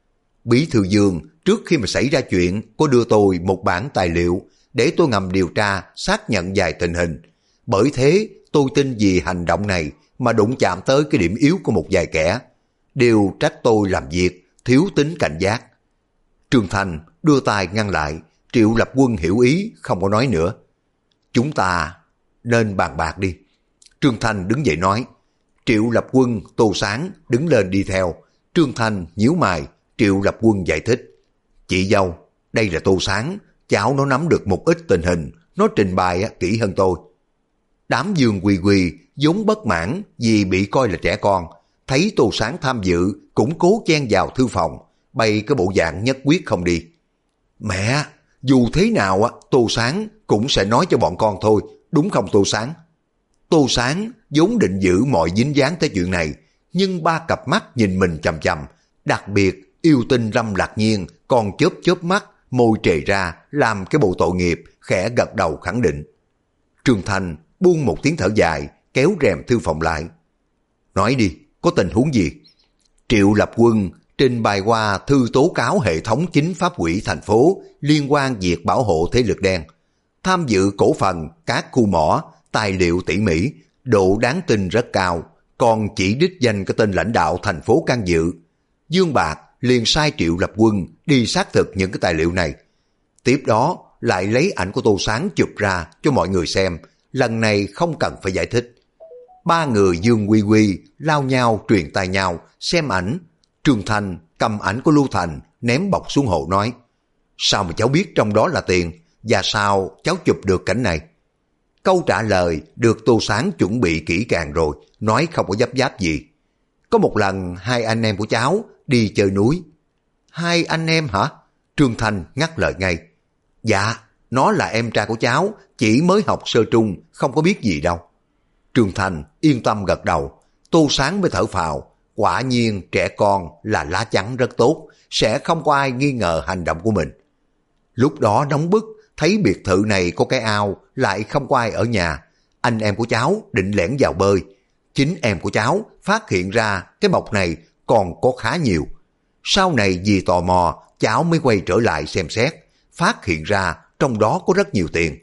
Bí thư Dương trước khi mà xảy ra chuyện có đưa tôi một bản tài liệu để tôi ngầm điều tra xác nhận vài tình hình. Bởi thế tôi tin vì hành động này mà đụng chạm tới cái điểm yếu của một vài kẻ. Đều trách tôi làm việc thiếu tính cảnh giác. Trương Thành đưa tay ngăn lại. Triệu Lập Quân hiểu ý không có nói nữa. Chúng ta nên bàn bạc đi. Trương Thành đứng dậy nói. Triệu Lập Quân, Tô Sáng đứng lên đi theo. Trương Thành nhíu mày. Triệu Lập Quân giải thích. Chị dâu, đây là Tô Sáng. Cháu nó nắm được một ít tình hình. Nó trình bày kỹ hơn tôi. Đám Dương Quỳ Quỳ vốn bất mãn vì bị coi là trẻ con. Thấy Tô Sáng tham dự cũng cố chen vào thư phòng. Bày cái bộ dạng nhất quyết không đi. Mẹ, dù thế nào Tô Sáng cũng sẽ nói cho bọn con thôi. Đúng không Tô Sáng? Tô Sáng vốn định giữ mọi dính dáng tới chuyện này. Nhưng ba cặp mắt nhìn mình chằm chằm. Đặc biệt yêu tinh Lâm Lạc Nhiên còn chớp chớp mắt, môi trề ra, làm cái bộ tội nghiệp, khẽ gật đầu khẳng định. Trương Thành buông một tiếng thở dài, kéo rèm thư phòng lại. Nói đi, có tình huống gì? Triệu Lập Quân trình bày qua thư tố cáo hệ thống chính pháp quỹ thành phố liên quan việc bảo hộ thế lực đen. Tham dự cổ phần, các khu mỏ, tài liệu tỉ mỉ, độ đáng tin rất cao, còn chỉ đích danh cái tên lãnh đạo thành phố can dự. Dương Bạc liền sai Triệu Lập Quân đi xác thực những cái tài liệu này. Tiếp đó lại lấy ảnh của Tô Sáng chụp ra cho mọi người xem, lần này không cần phải giải thích. Ba người Dương Quy Quy lao nhau truyền tai nhau xem ảnh. Trương Thành cầm ảnh của Lưu Thành ném bọc xuống hồ nói. Sao mà cháu biết trong đó là tiền, và sao cháu chụp được cảnh này? Câu trả lời được Tô Sáng chuẩn bị kỹ càng rồi, nói không có giáp giáp gì. Có một lần hai anh em của cháu đi chơi núi. Hai anh em hả? Trương Thành ngắt lời ngay. Dạ, nó là em trai của cháu, chỉ mới học sơ trung, không có biết gì đâu. Trương Thành yên tâm gật đầu. Tô Sáng mới thở phào. Quả nhiên trẻ con là lá chắn rất tốt, sẽ không có ai nghi ngờ hành động của mình. Lúc đó nóng bức, thấy biệt thự này có cái ao, lại không có ai ở nhà. Anh em của cháu định lẻn vào bơi. Chính em của cháu phát hiện ra cái bọc này còn có khá nhiều. Sau này vì tò mò, cháu mới quay trở lại xem xét, phát hiện ra trong đó có rất nhiều tiền.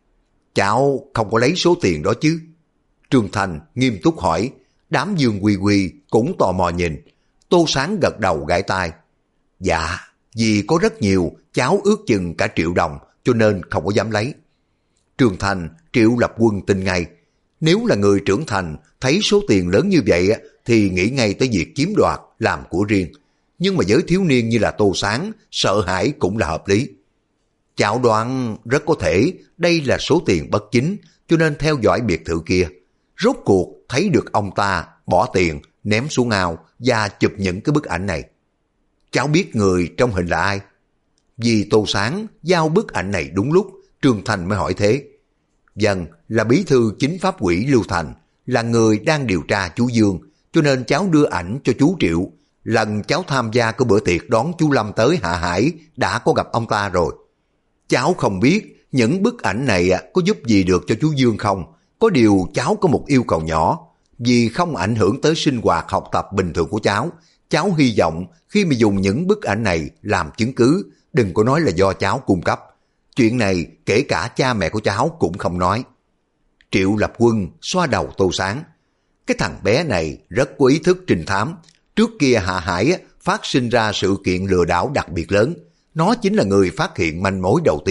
Cháu không có lấy số tiền đó chứ? Trương Thành nghiêm túc hỏi. Đám Dương Quy Quy cũng tò mò nhìn. Tô Sáng gật đầu gãi tai. Dạ, vì có rất nhiều, cháu ước chừng cả 1 triệu đồng, cho nên không có dám lấy. Trương Thành, Triệu Lập Quân tin ngay. Nếu là người trưởng thành, thấy số tiền lớn như vậy thì nghĩ ngay tới việc chiếm đoạt, làm của riêng. Nhưng mà với thiếu niên như là Tô Sáng, sợ hãi cũng là hợp lý. Cháu đoán rất có thể đây là số tiền bất chính, cho nên theo dõi biệt thự kia. Rốt cuộc thấy được ông ta bỏ tiền, ném xuống ao và chụp những cái bức ảnh này. Cháu biết người trong hình là ai? Vì Tô Sáng giao bức ảnh này đúng lúc, Trương Thành mới hỏi thế. Vâng, là bí thư chính pháp quỹ Lưu Thành, là người đang điều tra chú Dương, cho nên cháu đưa ảnh cho chú Triệu. Lần cháu tham gia cái bữa tiệc đón chú Lâm tới Hạ Hải đã có gặp ông ta rồi. Cháu không biết những bức ảnh này có giúp gì được cho chú Dương không? Có điều cháu có một yêu cầu nhỏ. Vì không ảnh hưởng tới sinh hoạt học tập bình thường của cháu hy vọng khi mà dùng những bức ảnh này làm chứng cứ, đừng có nói là do cháu cung cấp. Chuyện này kể cả cha mẹ của cháu cũng không nói. Triệu Lập Quân xoa đầu Tô Sáng. Cái thằng bé này rất có ý thức trinh thám. Trước kia Hạ Hải phát sinh ra sự kiện lừa đảo đặc biệt lớn. Nó chính là người phát hiện manh mối đầu tiên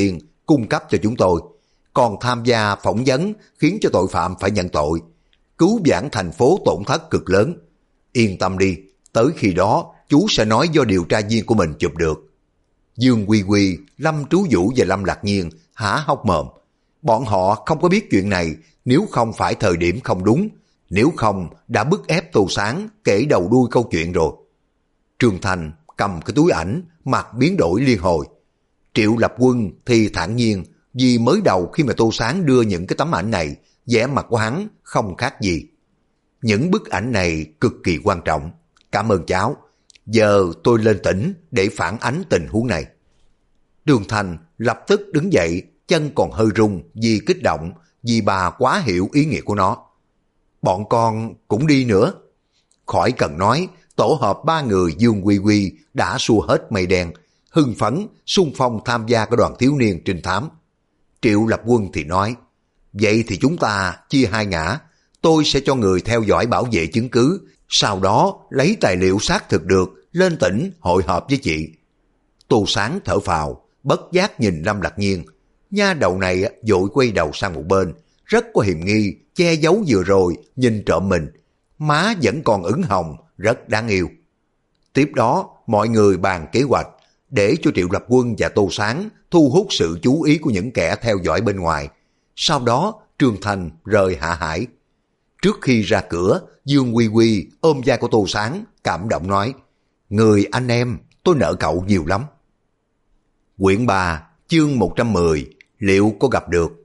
cung cấp cho chúng tôi, còn tham gia phỏng vấn khiến cho tội phạm phải nhận tội, cứu vãn thành phố tổn thất cực lớn. Yên tâm đi, tới khi đó chú sẽ nói do điều tra viên của mình chụp được. Dương Quy Quy, Lâm Trú Vũ và Lâm Lạc Nhiên há hốc mồm. Bọn họ không có biết chuyện này nếu không phải thời điểm không đúng, nếu không đã bức ép Tô Sáng kể đầu đuôi câu chuyện rồi. Trương Thành cầm cái túi ảnh, mặt biến đổi liên hồi. Triệu Lập Quân thì thản nhiên, vì mới đầu khi mà Tô Sáng đưa những cái tấm ảnh này, vẻ mặt của hắn không khác gì. Những bức ảnh này cực kỳ quan trọng. Cảm ơn cháu. Giờ tôi lên tỉnh để phản ánh tình huống này. Đường Thành lập tức đứng dậy, chân còn hơi run vì kích động, vì bà quá hiểu ý nghĩa của nó. Bọn con cũng đi nữa. Khỏi cần nói, tổ hợp 3 người Dương Quy Quy đã xua hết mây đen, hưng phấn, xung phong tham gia cái đoàn thiếu niên trinh thám. Triệu Lập Quân thì nói, vậy thì chúng ta chia hai ngã, tôi sẽ cho người theo dõi bảo vệ chứng cứ, sau đó lấy tài liệu xác thực được, lên tỉnh hội họp với chị. Tô Sáng thở phào, bất giác nhìn Lâm Lạc Nhiên. Nha đầu này vội quay đầu sang một bên, rất có hiềm nghi, che giấu vừa rồi, nhìn trộm mình. Má vẫn còn ửng hồng, rất đáng yêu. Tiếp đó, mọi người bàn kế hoạch, để cho Triệu Lập Quân và Tô Sáng thu hút sự chú ý của những kẻ theo dõi bên ngoài. Sau đó, Trương Thành rời Hạ Hải. Trước khi ra cửa, Dương Quy Quy ôm vai của Tô Sáng, cảm động nói, người anh em, tôi nợ cậu nhiều lắm. Quyển 3, chương 110, liệu có gặp được?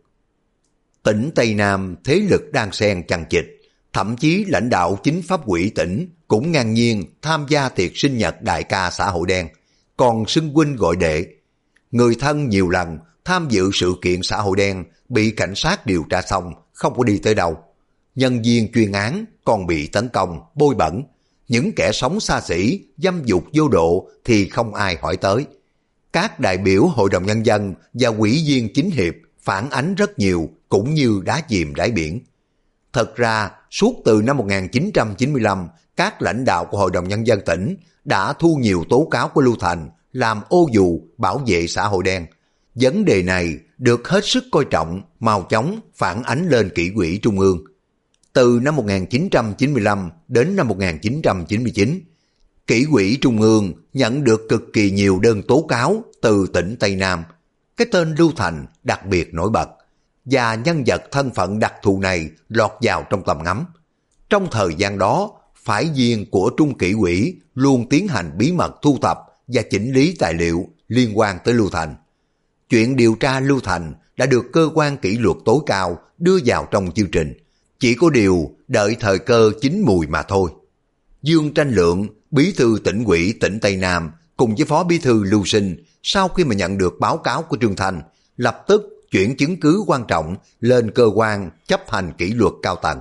Tỉnh Tây Nam thế lực đang xen chằng chịt, thậm chí lãnh đạo chính pháp quỹ tỉnh cũng ngang nhiên tham gia tiệc sinh nhật đại ca xã hội đen, còn xưng huynh gọi đệ. Người thân nhiều lần tham dự sự kiện xã hội đen bị cảnh sát điều tra xong không có đi tới đâu. Nhân viên chuyên án còn bị tấn công, bôi bẩn. Những kẻ sống xa xỉ, dâm dục vô độ thì không ai hỏi tới. Các đại biểu Hội đồng Nhân dân và ủy viên chính hiệp phản ánh rất nhiều, cũng như đá chìm đáy biển. Thật ra, suốt từ năm 1995, các lãnh đạo của Hội đồng Nhân dân tỉnh đã thu nhiều tố cáo của Lưu Thành làm ô dù bảo vệ xã hội đen. Vấn đề này được hết sức coi trọng, mau chóng phản ánh lên kỷ ủy Trung ương. Từ năm 1995 đến năm 1999, kỷ ủy Trung ương nhận được cực kỳ nhiều đơn tố cáo từ tỉnh Tây Nam. Cái tên Lưu Thành đặc biệt nổi bật, và nhân vật thân phận đặc thù này lọt vào trong tầm ngắm. Trong thời gian đó, phái viên của Trung kỷ ủy luôn tiến hành bí mật thu thập và chỉnh lý tài liệu liên quan tới Lưu Thành. Chuyện điều tra Lưu Thành đã được cơ quan kỷ luật tối cao đưa vào trong chương trình, chỉ có điều đợi thời cơ chín mùi mà thôi. Dương Tranh Lượng, bí thư tỉnh ủy tỉnh Tây Nam cùng với phó bí thư Lưu Sinh, sau khi mà nhận được báo cáo của Trương Thành, lập tức chuyển chứng cứ quan trọng lên cơ quan chấp hành kỷ luật cao tầng.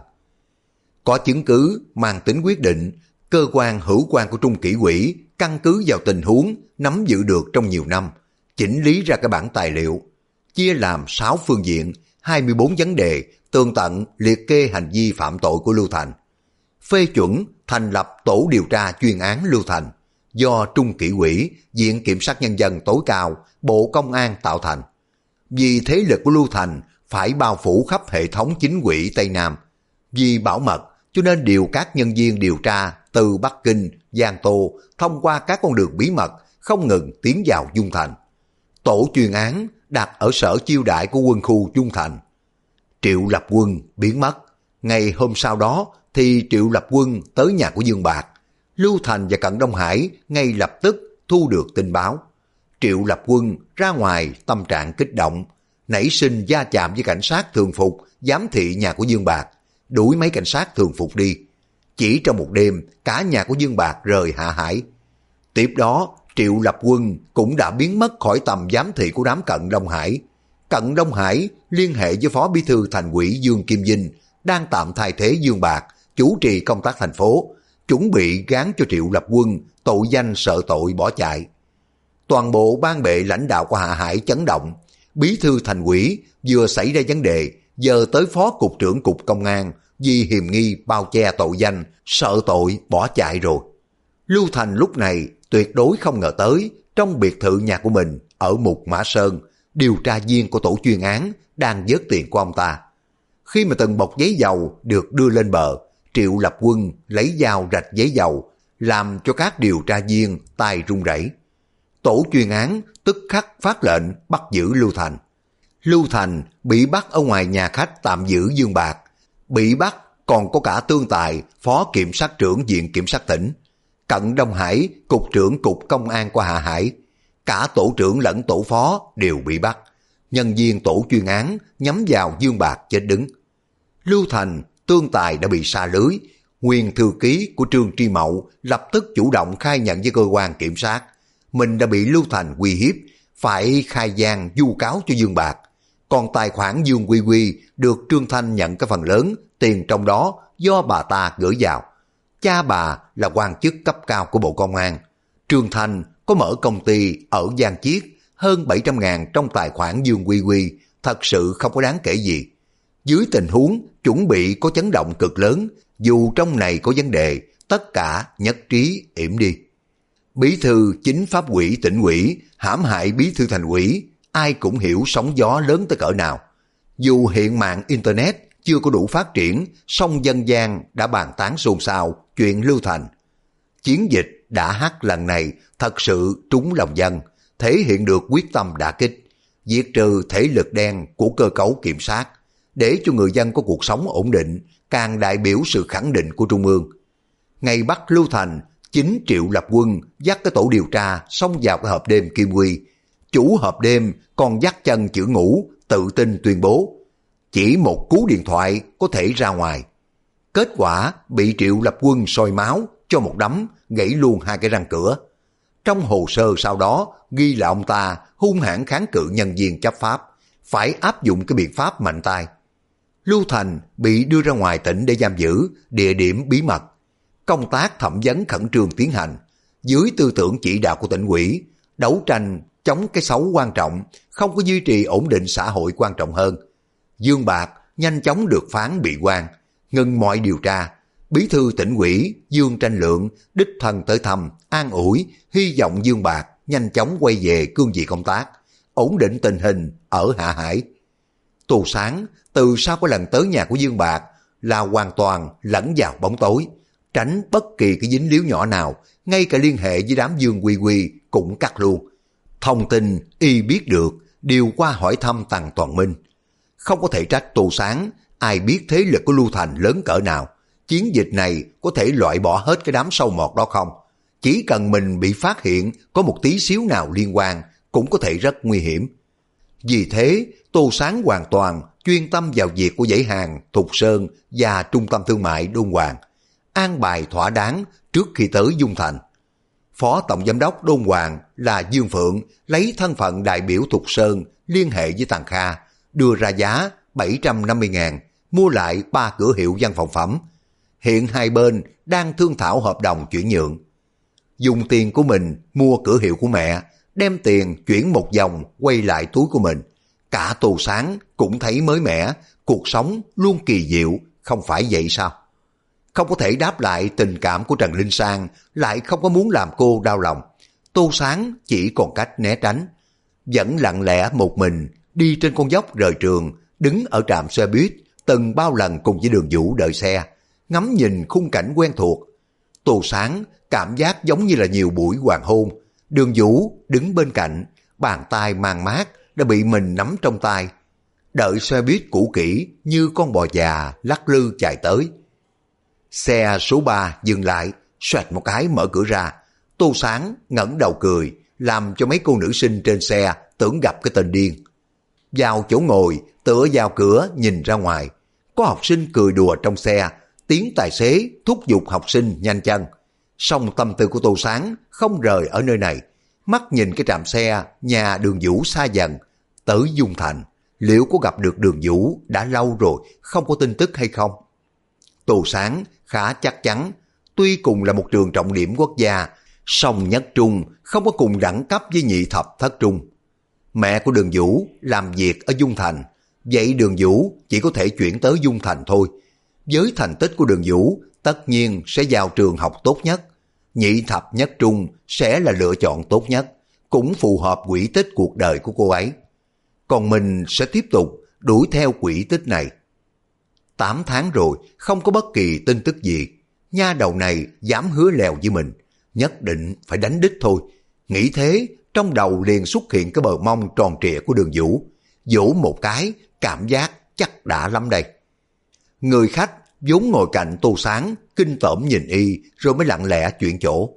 Có chứng cứ mang tính quyết định, cơ quan hữu quan của Trung kỷ ủy căn cứ vào tình huống nắm giữ được trong nhiều năm, chỉnh lý ra cái bản tài liệu, chia làm 6 phương diện, 24 vấn đề, tường tận liệt kê hành vi phạm tội của Lưu Thành. Phê chuẩn thành lập tổ điều tra chuyên án Lưu Thành, do Trung kỷ ủy, Viện Kiểm sát Nhân dân tối cao, Bộ Công an tạo thành. Vì thế lực của Lưu Thành phải bao phủ khắp hệ thống chính ủy Tây Nam. Vì bảo mật, cho nên điều các nhân viên điều tra từ Bắc Kinh, Giang Tô thông qua các con đường bí mật không ngừng tiến vào Dung Thành. Tổ chuyên án đặt ở sở chiêu đãi của quân khu Dung Thành. Triệu Lập Quân biến mất. Ngày hôm sau đó thì Triệu Lập Quân tới nhà của Dương Bạc. Lưu Thành và Cận Đông Hải ngay lập tức thu được tin báo. Triệu Lập Quân ra ngoài tâm trạng kích động, nảy sinh va chạm với cảnh sát thường phục giám thị nhà của Dương Bạc, đuổi mấy cảnh sát thường phục đi. Chỉ trong một đêm, cả nhà của Dương Bạc rời Hạ Hải. Tiếp đó, Triệu Lập Quân cũng đã biến mất khỏi tầm giám thị của đám Cận Đông Hải. Cận Đông Hải liên hệ với Phó Bí thư Thành ủy Dương Kim Vinh, đang tạm thay thế Dương Bạc, chủ trì công tác thành phố, chuẩn bị gán cho Triệu Lập Quân tội danh sợ tội bỏ chạy. Toàn bộ ban bệ lãnh đạo của Hạ Hải chấn động. Bí thư Thành ủy vừa xảy ra vấn đề, giờ tới Phó Cục trưởng Cục Công an vì hiềm nghi bao che tội danh, sợ tội bỏ chạy rồi. Lưu Thành lúc này tuyệt đối không ngờ tới, trong biệt thự nhà của mình ở Mục Mã Sơn, điều tra viên của tổ chuyên án đang vớt tiền của ông ta. Khi mà từng bọc giấy dầu được đưa lên bờ, Triệu Lập Quân lấy dao rạch giấy dầu, làm cho các điều tra viên tay run rẩy. Tổ chuyên án tức khắc phát lệnh bắt giữ Lưu Thành. Lưu Thành bị bắt ở ngoài nhà khách tạm giữ Dương Bạc. Bị bắt còn có cả Tương Tài, Phó Kiểm sát trưởng Viện Kiểm sát tỉnh, Cận Đông Hải, Cục trưởng Cục Công an của Hạ Hải. Cả tổ trưởng lẫn tổ phó đều bị bắt. Nhân viên tổ chuyên án nhắm vào Dương Bạc chết đứng. Lưu Thành, Tương Tài đã bị sa lưới. Nguyên thư ký của Trương Tri Mậu lập tức chủ động khai nhận với cơ quan kiểm sát mình đã bị Lưu Thành uy hiếp, phải khai gian vu cáo cho Dương Bạc. Còn tài khoản Dương Quy Quy được Trương Thanh nhận cái phần lớn, tiền trong đó do bà ta gửi vào. Cha bà là quan chức cấp cao của Bộ Công an. Trương Thanh có mở công ty ở Giang Chiết, hơn 700.000 trong tài khoản Dương Quy Quy, thật sự không có đáng kể gì. Dưới tình huống chuẩn bị có chấn động cực lớn, dù trong này có vấn đề, tất cả nhất trí yểm đi. Bí thư chính pháp ủy tỉnh ủy hãm hại bí thư thành ủy, ai cũng hiểu sóng gió lớn tới cỡ nào. Dù hiện mạng Internet chưa có đủ phát triển, song dân gian đã bàn tán xôn xao chuyện Lưu Thành. Chiến dịch đã hắc lần này thật sự trúng lòng dân, thể hiện được quyết tâm đả kích, diệt trừ thể lực đen của cơ cấu kiểm sát, để cho người dân có cuộc sống ổn định, càng đại biểu sự khẳng định của Trung ương. Ngày bắt Lưu Thành, chính Triệu Lập Quân dắt cái tổ điều tra xông vào cái hộp đêm Kim Quy. Chủ hộp đêm còn dắt chân chữ Ngũ tự tin tuyên bố chỉ một cú điện thoại có thể ra ngoài. Kết quả bị Triệu Lập Quân soi máu cho một đấm, gãy luôn 2 cái răng cửa. Trong hồ sơ sau đó ghi là ông ta hung hãn kháng cự nhân viên chấp pháp, phải áp dụng cái biện pháp mạnh tay. Lưu Thành bị đưa ra ngoài tỉnh để giam giữ, địa điểm bí mật. Công tác thẩm vấn khẩn trương tiến hành, dưới tư tưởng chỉ đạo của tỉnh ủy, đấu tranh chống cái xấu quan trọng, không có duy trì ổn định xã hội quan trọng hơn. Dương Bạc nhanh chóng được phán bị quan, ngừng mọi điều tra. Bí thư tỉnh ủy Dương Tranh Lượng đích thân tới thăm, an ủi, hy vọng Dương Bạc nhanh chóng quay về cương vị công tác, ổn định tình hình ở Hạ Hải. Tô Sáng từ sau cái lần tới nhà của Dương Bạc là hoàn toàn lẫn vào bóng tối, tránh bất kỳ cái dính líu nhỏ nào, ngay cả liên hệ với đám Dương Quy Quy cũng cắt luôn. Thông tin y biết được đều qua hỏi thăm Tằng Toàn Minh. Không có thể trách Tô Sáng, ai biết thế lực của Lưu Thành lớn cỡ nào. Chiến dịch này có thể loại bỏ hết cái đám sâu mọt đó không? Chỉ cần mình bị phát hiện có một tí xíu nào liên quan cũng có thể rất nguy hiểm. Vì thế, Tô Sáng hoàn toàn chuyên tâm vào việc của dãy hàng Thục Sơn và trung tâm thương mại Đôn Hoàng, an bài thỏa đáng trước khi tới Dung Thành. Phó Tổng Giám đốc Đôn Hoàng là Dương Phượng lấy thân phận đại biểu Thục Sơn liên hệ với Tằng Kha, đưa ra giá 750.000 mua lại 3 cửa hiệu văn phòng phẩm. Hiện hai bên đang thương thảo hợp đồng chuyển nhượng. Dùng tiền của mình mua cửa hiệu của mẹ, đem tiền chuyển một vòng quay lại túi của mình. Cả Tô Sáng cũng thấy mới mẻ, cuộc sống luôn kỳ diệu, không phải vậy sao? Không có thể đáp lại tình cảm của Trần Linh Sang, lại không có muốn làm cô đau lòng. Tô Sáng chỉ còn cách né tránh, vẫn lặng lẽ một mình đi trên con dốc rời trường, đứng ở trạm xe buýt, từng bao lần cùng với Đường Vũ đợi xe, ngắm nhìn khung cảnh quen thuộc. Tô Sáng cảm giác giống như là nhiều buổi hoàng hôn. Đường Vũ đứng bên cạnh, bàn tay mang mát đã bị mình nắm trong tay. Đợi xe buýt cũ kỹ như con bò già lắc lư chạy tới. Xe số 3 dừng lại, xoẹt một cái mở cửa ra. Tô Sáng ngẩng đầu cười, làm cho mấy cô nữ sinh trên xe tưởng gặp cái tên điên. Vào chỗ ngồi, tựa vào cửa nhìn ra ngoài. Có học sinh cười đùa trong xe, tiếng tài xế thúc giục học sinh nhanh chân. Song tâm tư của Tô Sáng không rời ở nơi này, mắt nhìn cái trạm xe nhà Đường Vũ xa dần. Tới Dung Thành, liệu có gặp được Đường Vũ đã lâu rồi không có tin tức hay không? Tô Sáng khá chắc chắn, tuy cùng là một trường trọng điểm quốc gia, song nhất trung không có cùng đẳng cấp với nhị thập thất trung. Mẹ của Đường Vũ làm việc ở Dung Thành, vậy Đường Vũ chỉ có thể chuyển tới Dung Thành thôi. Với thành tích của Đường Vũ, tất nhiên sẽ vào trường học tốt nhất. Nhị thập nhất trung sẽ là lựa chọn tốt nhất, cũng phù hợp quỹ tích cuộc đời của cô ấy. còn mình sẽ tiếp tục đuổi theo quỹ tích này. 8 tháng rồi, không có bất kỳ tin tức gì. Nha đầu này dám hứa lèo với mình, nhất định phải đánh đích thôi. Nghĩ thế, trong đầu liền xuất hiện cái bờ mông tròn trịa của Đường Vũ. Vỗ một cái, cảm giác chắc đã lắm đây. Người khách vốn ngồi cạnh Tô Sáng, kinh tởm nhìn y rồi mới lặng lẽ chuyển chỗ.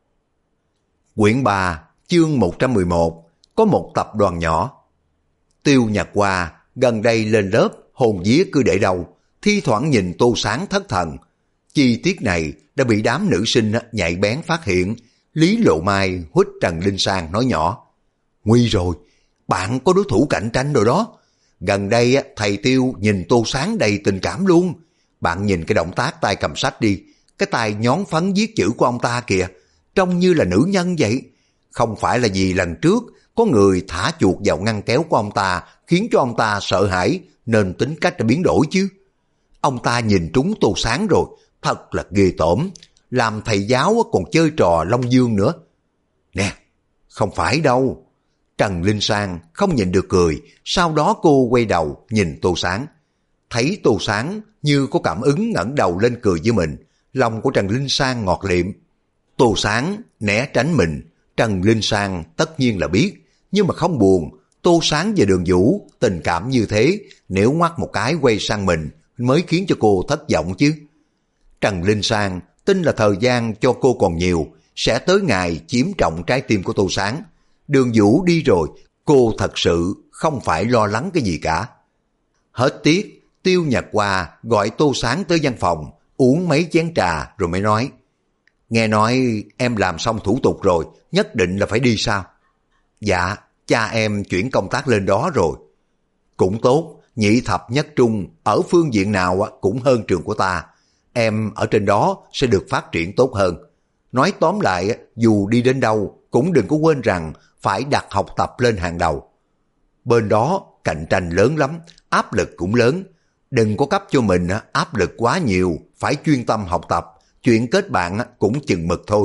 Quyển 3, chương 111, có một tập đoàn nhỏ. Tiêu Nhật Hoa gần đây lên lớp, hồn vía cứ để đâu, thi thoảng nhìn Tô Sáng thất thần. Chi tiết này đã bị đám nữ sinh nhạy bén phát hiện. Lý Lộ Mai huýt Trần Linh Sang nói nhỏ: nguy rồi, bạn có đối thủ cạnh tranh rồi đó. Gần đây thầy Tiêu nhìn Tô Sáng đầy tình cảm luôn. Bạn nhìn cái động tác tay cầm sách đi, cái tay nhón phấn viết chữ của ông ta kìa, trông như là nữ nhân vậy. Không phải là vì lần trước có người thả chuột vào ngăn kéo của ông ta khiến cho ông ta sợ hãi nên tính cách đã biến đổi chứ. Ông ta nhìn trúng Tô Sáng rồi, thật là ghê tởm. Làm thầy giáo còn chơi trò Long Dương nữa. Nè, không phải đâu. Trần Linh Sang không nhìn được cười, sau đó cô quay đầu nhìn Tô Sáng. Thấy Tô Sáng như có cảm ứng ngẩng đầu lên cười với mình, lòng của Trần Linh Sang ngọt liệm. Tô Sáng né tránh mình, Trần Linh Sang tất nhiên là biết, nhưng mà không buồn. Tô Sáng và Đường Vũ tình cảm như thế, nếu ngoắt một cái quay sang mình mới khiến cho cô thất vọng chứ. Trần Linh Sang tin là thời gian cho cô còn nhiều, sẽ tới ngày chiếm trọn trái tim của Tô Sáng. Đường Vũ đi rồi, cô thật sự không phải lo lắng cái gì cả. Hết tiết, Tiêu Nhật Hoa gọi Tô Sáng tới văn phòng, uống mấy chén trà rồi mới nói: nghe nói em làm xong thủ tục rồi, nhất định là phải đi sao? Dạ, cha em chuyển công tác lên đó rồi. Cũng tốt, nhị thập nhất trung ở phương diện nào cũng hơn trường của ta. Em ở trên đó sẽ được phát triển tốt hơn. Nói tóm lại, dù đi đến đâu cũng đừng có quên rằng phải đặt học tập lên hàng đầu. Bên đó cạnh tranh lớn lắm, áp lực cũng lớn. Đừng có cấp cho mình áp lực quá nhiều, phải chuyên tâm học tập, chuyện kết bạn cũng chừng mực thôi.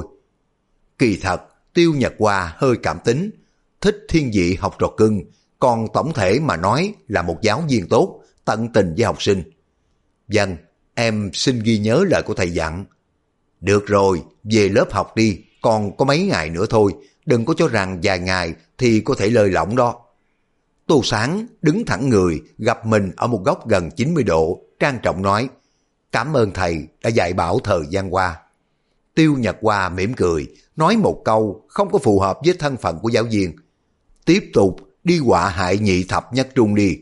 Kỳ thật, Tiêu Nhật Hoa hơi cảm tính, thích thiên vị học trò cưng, còn tổng thể mà nói là một giáo viên tốt, tận tình với học sinh. Vâng, em xin ghi nhớ lời của thầy dặn. Được rồi, về lớp học đi, còn có mấy ngày nữa thôi, đừng có cho rằng vài ngày thì có thể lơi lỏng đó. Tô Sáng đứng thẳng người, gặp mình ở một góc gần 90 độ, trang trọng nói: cảm ơn thầy đã dạy bảo thời gian qua. Tiêu Nhật Hoa mỉm cười, nói một câu không có phù hợp với thân phận của giáo viên: tiếp tục đi họa hại nhị thập nhất trung đi.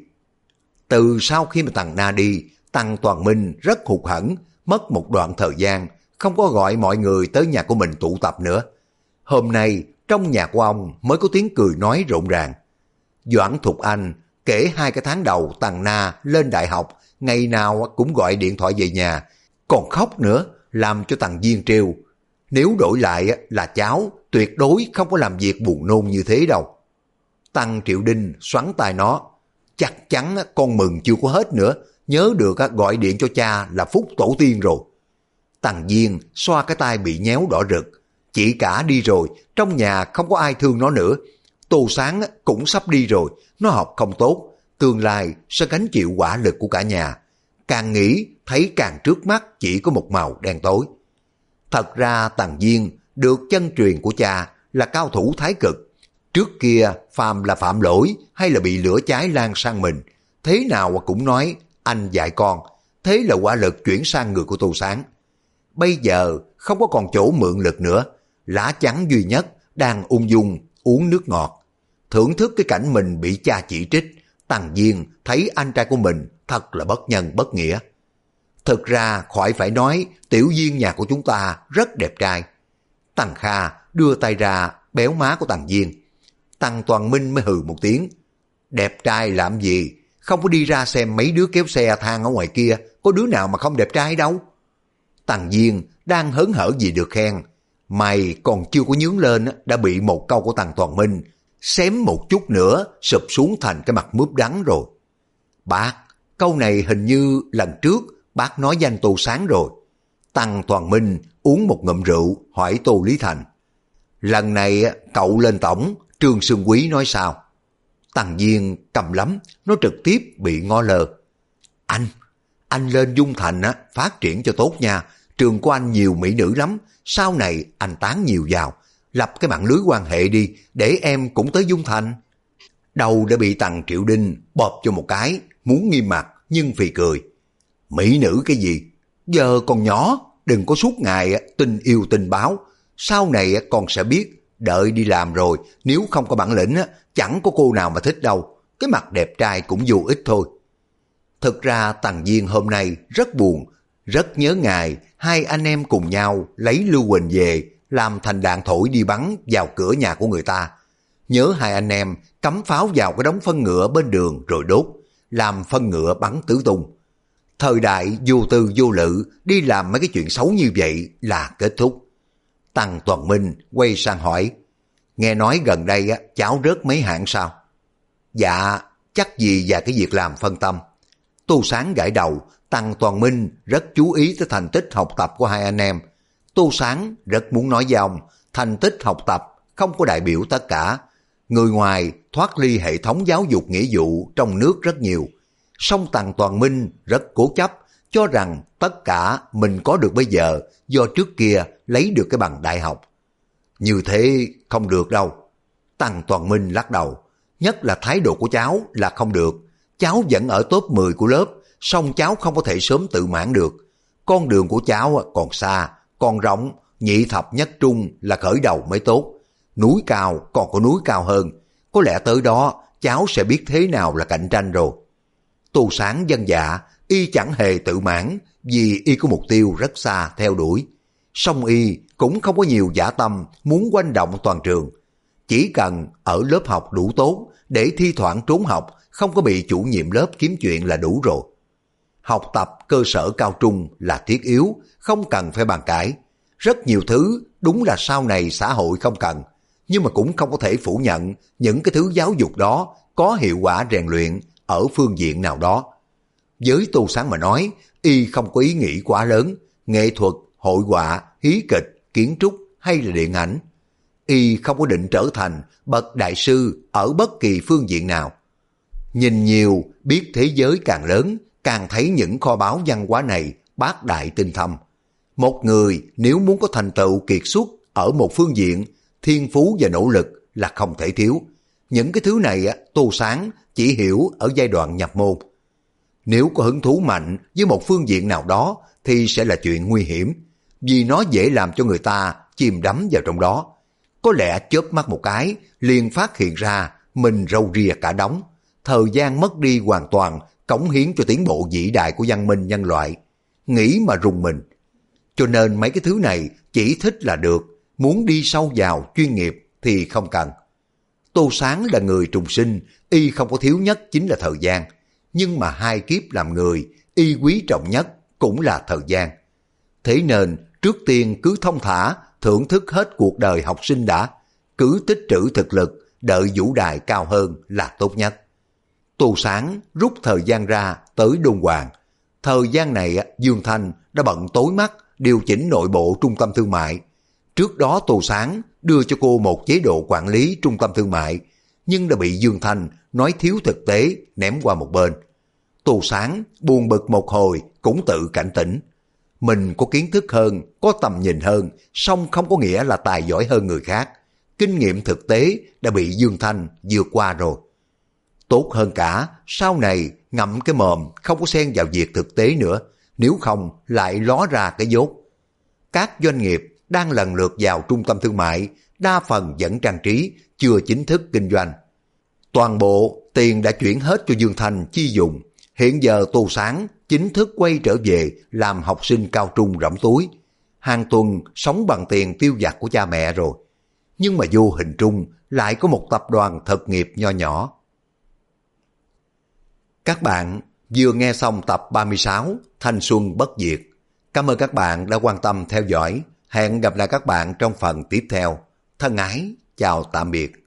Từ sau khi mà Tằng Na đi, Tằng Toàn Minh rất hụt hẫng, mất một đoạn thời gian, không có gọi mọi người tới nhà của mình tụ tập nữa. Hôm nay, trong nhà của ông mới có tiếng cười nói rộn ràng. Doãn Thục Anh kể 2 cái tháng đầu Tằng Na lên đại học, ngày nào cũng gọi điện thoại về nhà, còn khóc nữa, làm cho Tằng Viên trêu. Nếu đổi lại là cháu, tuyệt đối không có làm việc buồn nôn như thế đâu. Tằng Triệu Đinh xoắn tai nó: chắc chắn con mừng chưa có hết nữa, nhớ được gọi điện cho cha là phúc tổ tiên rồi. Tằng Viên xoa cái tai bị nhéo đỏ rực: chị cả đi rồi, trong nhà không có ai thương nó nữa. Tô Sáng cũng sắp đi rồi, nó học không tốt, tương lai sẽ gánh chịu quả lực của cả nhà. Càng nghĩ thấy càng trước mắt chỉ có một màu đen tối. Thật ra Tằng Viên được chân truyền của cha là cao thủ thái cực. Trước kia phàm là phạm lỗi hay là bị lửa cháy lan sang mình, thế nào cũng nói anh dạy con, thế là quả lực chuyển sang người của Tô Sáng. Bây giờ không có còn chỗ mượn lực nữa, lá chắn duy nhất đang ung dung uống nước ngọt, thưởng thức cái cảnh mình bị cha chỉ trích. Tằng Viên thấy anh trai của mình thật là bất nhân bất nghĩa. Thực ra khỏi phải nói, tiểu Viên nhà của chúng ta rất đẹp trai. Tằng Kha đưa tay ra béo má của Tằng Viên. Tằng Toàn Minh mới hừ một tiếng: đẹp trai làm gì, không có đi ra xem mấy đứa kéo xe than ở ngoài kia, có đứa nào mà không đẹp trai đâu. Tằng Viên đang hớn hở vì được khen, mày còn chưa có nhướng lên đã bị một câu của Tằng Toàn Minh xém một chút nữa sụp xuống thành cái mặt mướp đắng rồi. Bác, câu này hình như lần trước bác nói danh Tô Sáng rồi. Tằng Toàn Minh uống một ngụm rượu hỏi Tô Lý Thành: lần này cậu lên tổng, Trương Sương Quý nói sao? Tằng Diên cầm lắm, nó trực tiếp bị ngó lơ. Anh lên Dung Thành á, phát triển cho tốt nha, trường của anh nhiều mỹ nữ lắm, sau này anh tán nhiều vào, lập cái mạng lưới quan hệ đi, để em cũng tới Dung Thành. Đầu đã bị Tằng Triệu Đinh bóp cho một cái, muốn nghiêm mặt nhưng phì cười. Mỹ nữ cái gì? Giờ còn nhỏ, đừng có suốt ngày tình yêu tình báo, sau này con sẽ biết, đợi đi làm rồi, nếu không có bản lĩnh chẳng có cô nào mà thích đâu, cái mặt đẹp trai cũng vô ích thôi. Thực ra Tằng Diên hôm nay rất buồn, rất nhớ ngày hai anh em cùng nhau lấy Lưu Huỳnh về làm thành đạn thổi đi bắn vào cửa nhà của người ta. Nhớ hai anh em cắm pháo vào cái đống phân ngựa bên đường rồi đốt, làm phân ngựa bắn tứ tung. Thời đại vô tư vô lự đi làm mấy cái chuyện xấu như vậy là kết thúc. Tằng Toàn Minh quay sang hỏi, nghe nói gần đây cháu rớt mấy hạng sao? Dạ, chắc gì và cái việc làm phân tâm. Tô Sáng gãi đầu, Tằng Toàn Minh rất chú ý tới thành tích học tập của hai anh em. Tô Sáng rất muốn nói với ông, thành tích học tập không có đại biểu tất cả. Người ngoài thoát ly hệ thống giáo dục nghĩa vụ trong nước rất nhiều. Song Tằng Toàn Minh rất cố chấp, cho rằng tất cả mình có được bây giờ do trước kia lấy được cái bằng đại học. Như thế không được đâu. Tằng Toàn Minh lắc đầu, nhất là thái độ của cháu là không được. Cháu vẫn ở top 10 của lớp, song cháu không có thể sớm tự mãn được. Con đường của cháu còn xa, còn rộng, nhị thập nhất trung là khởi đầu mới tốt. Núi cao còn có núi cao hơn, có lẽ tới đó cháu sẽ biết thế nào là cạnh tranh rồi. Tô Sáng dân dạ, y chẳng hề tự mãn vì y có mục tiêu rất xa theo đuổi. Song y cũng không có nhiều dã tâm muốn quanh động toàn trường. Chỉ cần ở lớp học đủ tốt để thi thoảng trốn học, không có bị chủ nhiệm lớp kiếm chuyện là đủ rồi. Học tập cơ sở cao trung là thiết yếu, không cần phải bàn cãi. Rất nhiều thứ đúng là sau này xã hội không cần, nhưng mà cũng không có thể phủ nhận những cái thứ giáo dục đó có hiệu quả rèn luyện ở phương diện nào đó. Với Tô Sáng mà nói, y không có ý nghĩ quá lớn, nghệ thuật, hội họa, hí kịch, kiến trúc hay là điện ảnh. Y không có định trở thành bậc đại sư ở bất kỳ phương diện nào. Nhìn nhiều, biết thế giới càng lớn, càng thấy những kho báu văn hóa này bác đại tinh thâm. Một người nếu muốn có thành tựu kiệt xuất ở một phương diện, thiên phú và nỗ lực là không thể thiếu. Những cái thứ này Tô Sáng chỉ hiểu ở giai đoạn nhập môn. Nếu có hứng thú mạnh với một phương diện nào đó thì sẽ là chuyện nguy hiểm, vì nó dễ làm cho người ta chìm đắm vào trong đó. Có lẽ chớp mắt một cái liền phát hiện ra mình râu ria cả đống, thời gian mất đi hoàn toàn, cống hiến cho tiến bộ vĩ đại của văn minh nhân loại. Nghĩ mà rùng mình. Cho nên mấy cái thứ này chỉ thích là được, muốn đi sâu vào chuyên nghiệp thì không cần. Tô Sáng là người trùng sinh, y không có thiếu nhất chính là thời gian. Nhưng mà hai kiếp làm người, y quý trọng nhất cũng là thời gian. Thế nên trước tiên cứ thông thả, thưởng thức hết cuộc đời học sinh đã. Cứ tích trữ thực lực, đợi vũ đài cao hơn là tốt nhất. Tô Sáng rút thời gian ra tới Đôn Hoàng. Thời gian này Dương Thanh đã bận tối mắt điều chỉnh nội bộ trung tâm thương mại. Trước đó Tô Sáng đưa cho cô một chế độ quản lý trung tâm thương mại, nhưng đã bị Dương Thanh nói thiếu thực tế ném qua một bên. Tô Sáng buồn bực một hồi cũng tự cảnh tỉnh. Mình có kiến thức hơn, có tầm nhìn hơn, song không có nghĩa là tài giỏi hơn người khác. Kinh nghiệm thực tế đã bị Dương Thanh vượt qua rồi. Tốt hơn cả, sau này ngậm cái mồm không có xen vào việc thực tế nữa, nếu không lại ló ra cái dốt. Các doanh nghiệp đang lần lượt vào trung tâm thương mại, đa phần vẫn trang trí, chưa chính thức kinh doanh. Toàn bộ tiền đã chuyển hết cho Dương Thanh chi dùng. Hiện giờ Tô Sáng chính thức quay trở về làm học sinh cao trung rỗng túi. Hàng tuần sống bằng tiền tiêu vặt của cha mẹ rồi. Nhưng mà vô hình trung lại có một tập đoàn thực nghiệp nho nhỏ. Các bạn vừa nghe xong tập 36 Thanh Xuân Bất Diệt. Cảm ơn các bạn đã quan tâm theo dõi. Hẹn gặp lại các bạn trong phần tiếp theo. Thân ái, chào tạm biệt.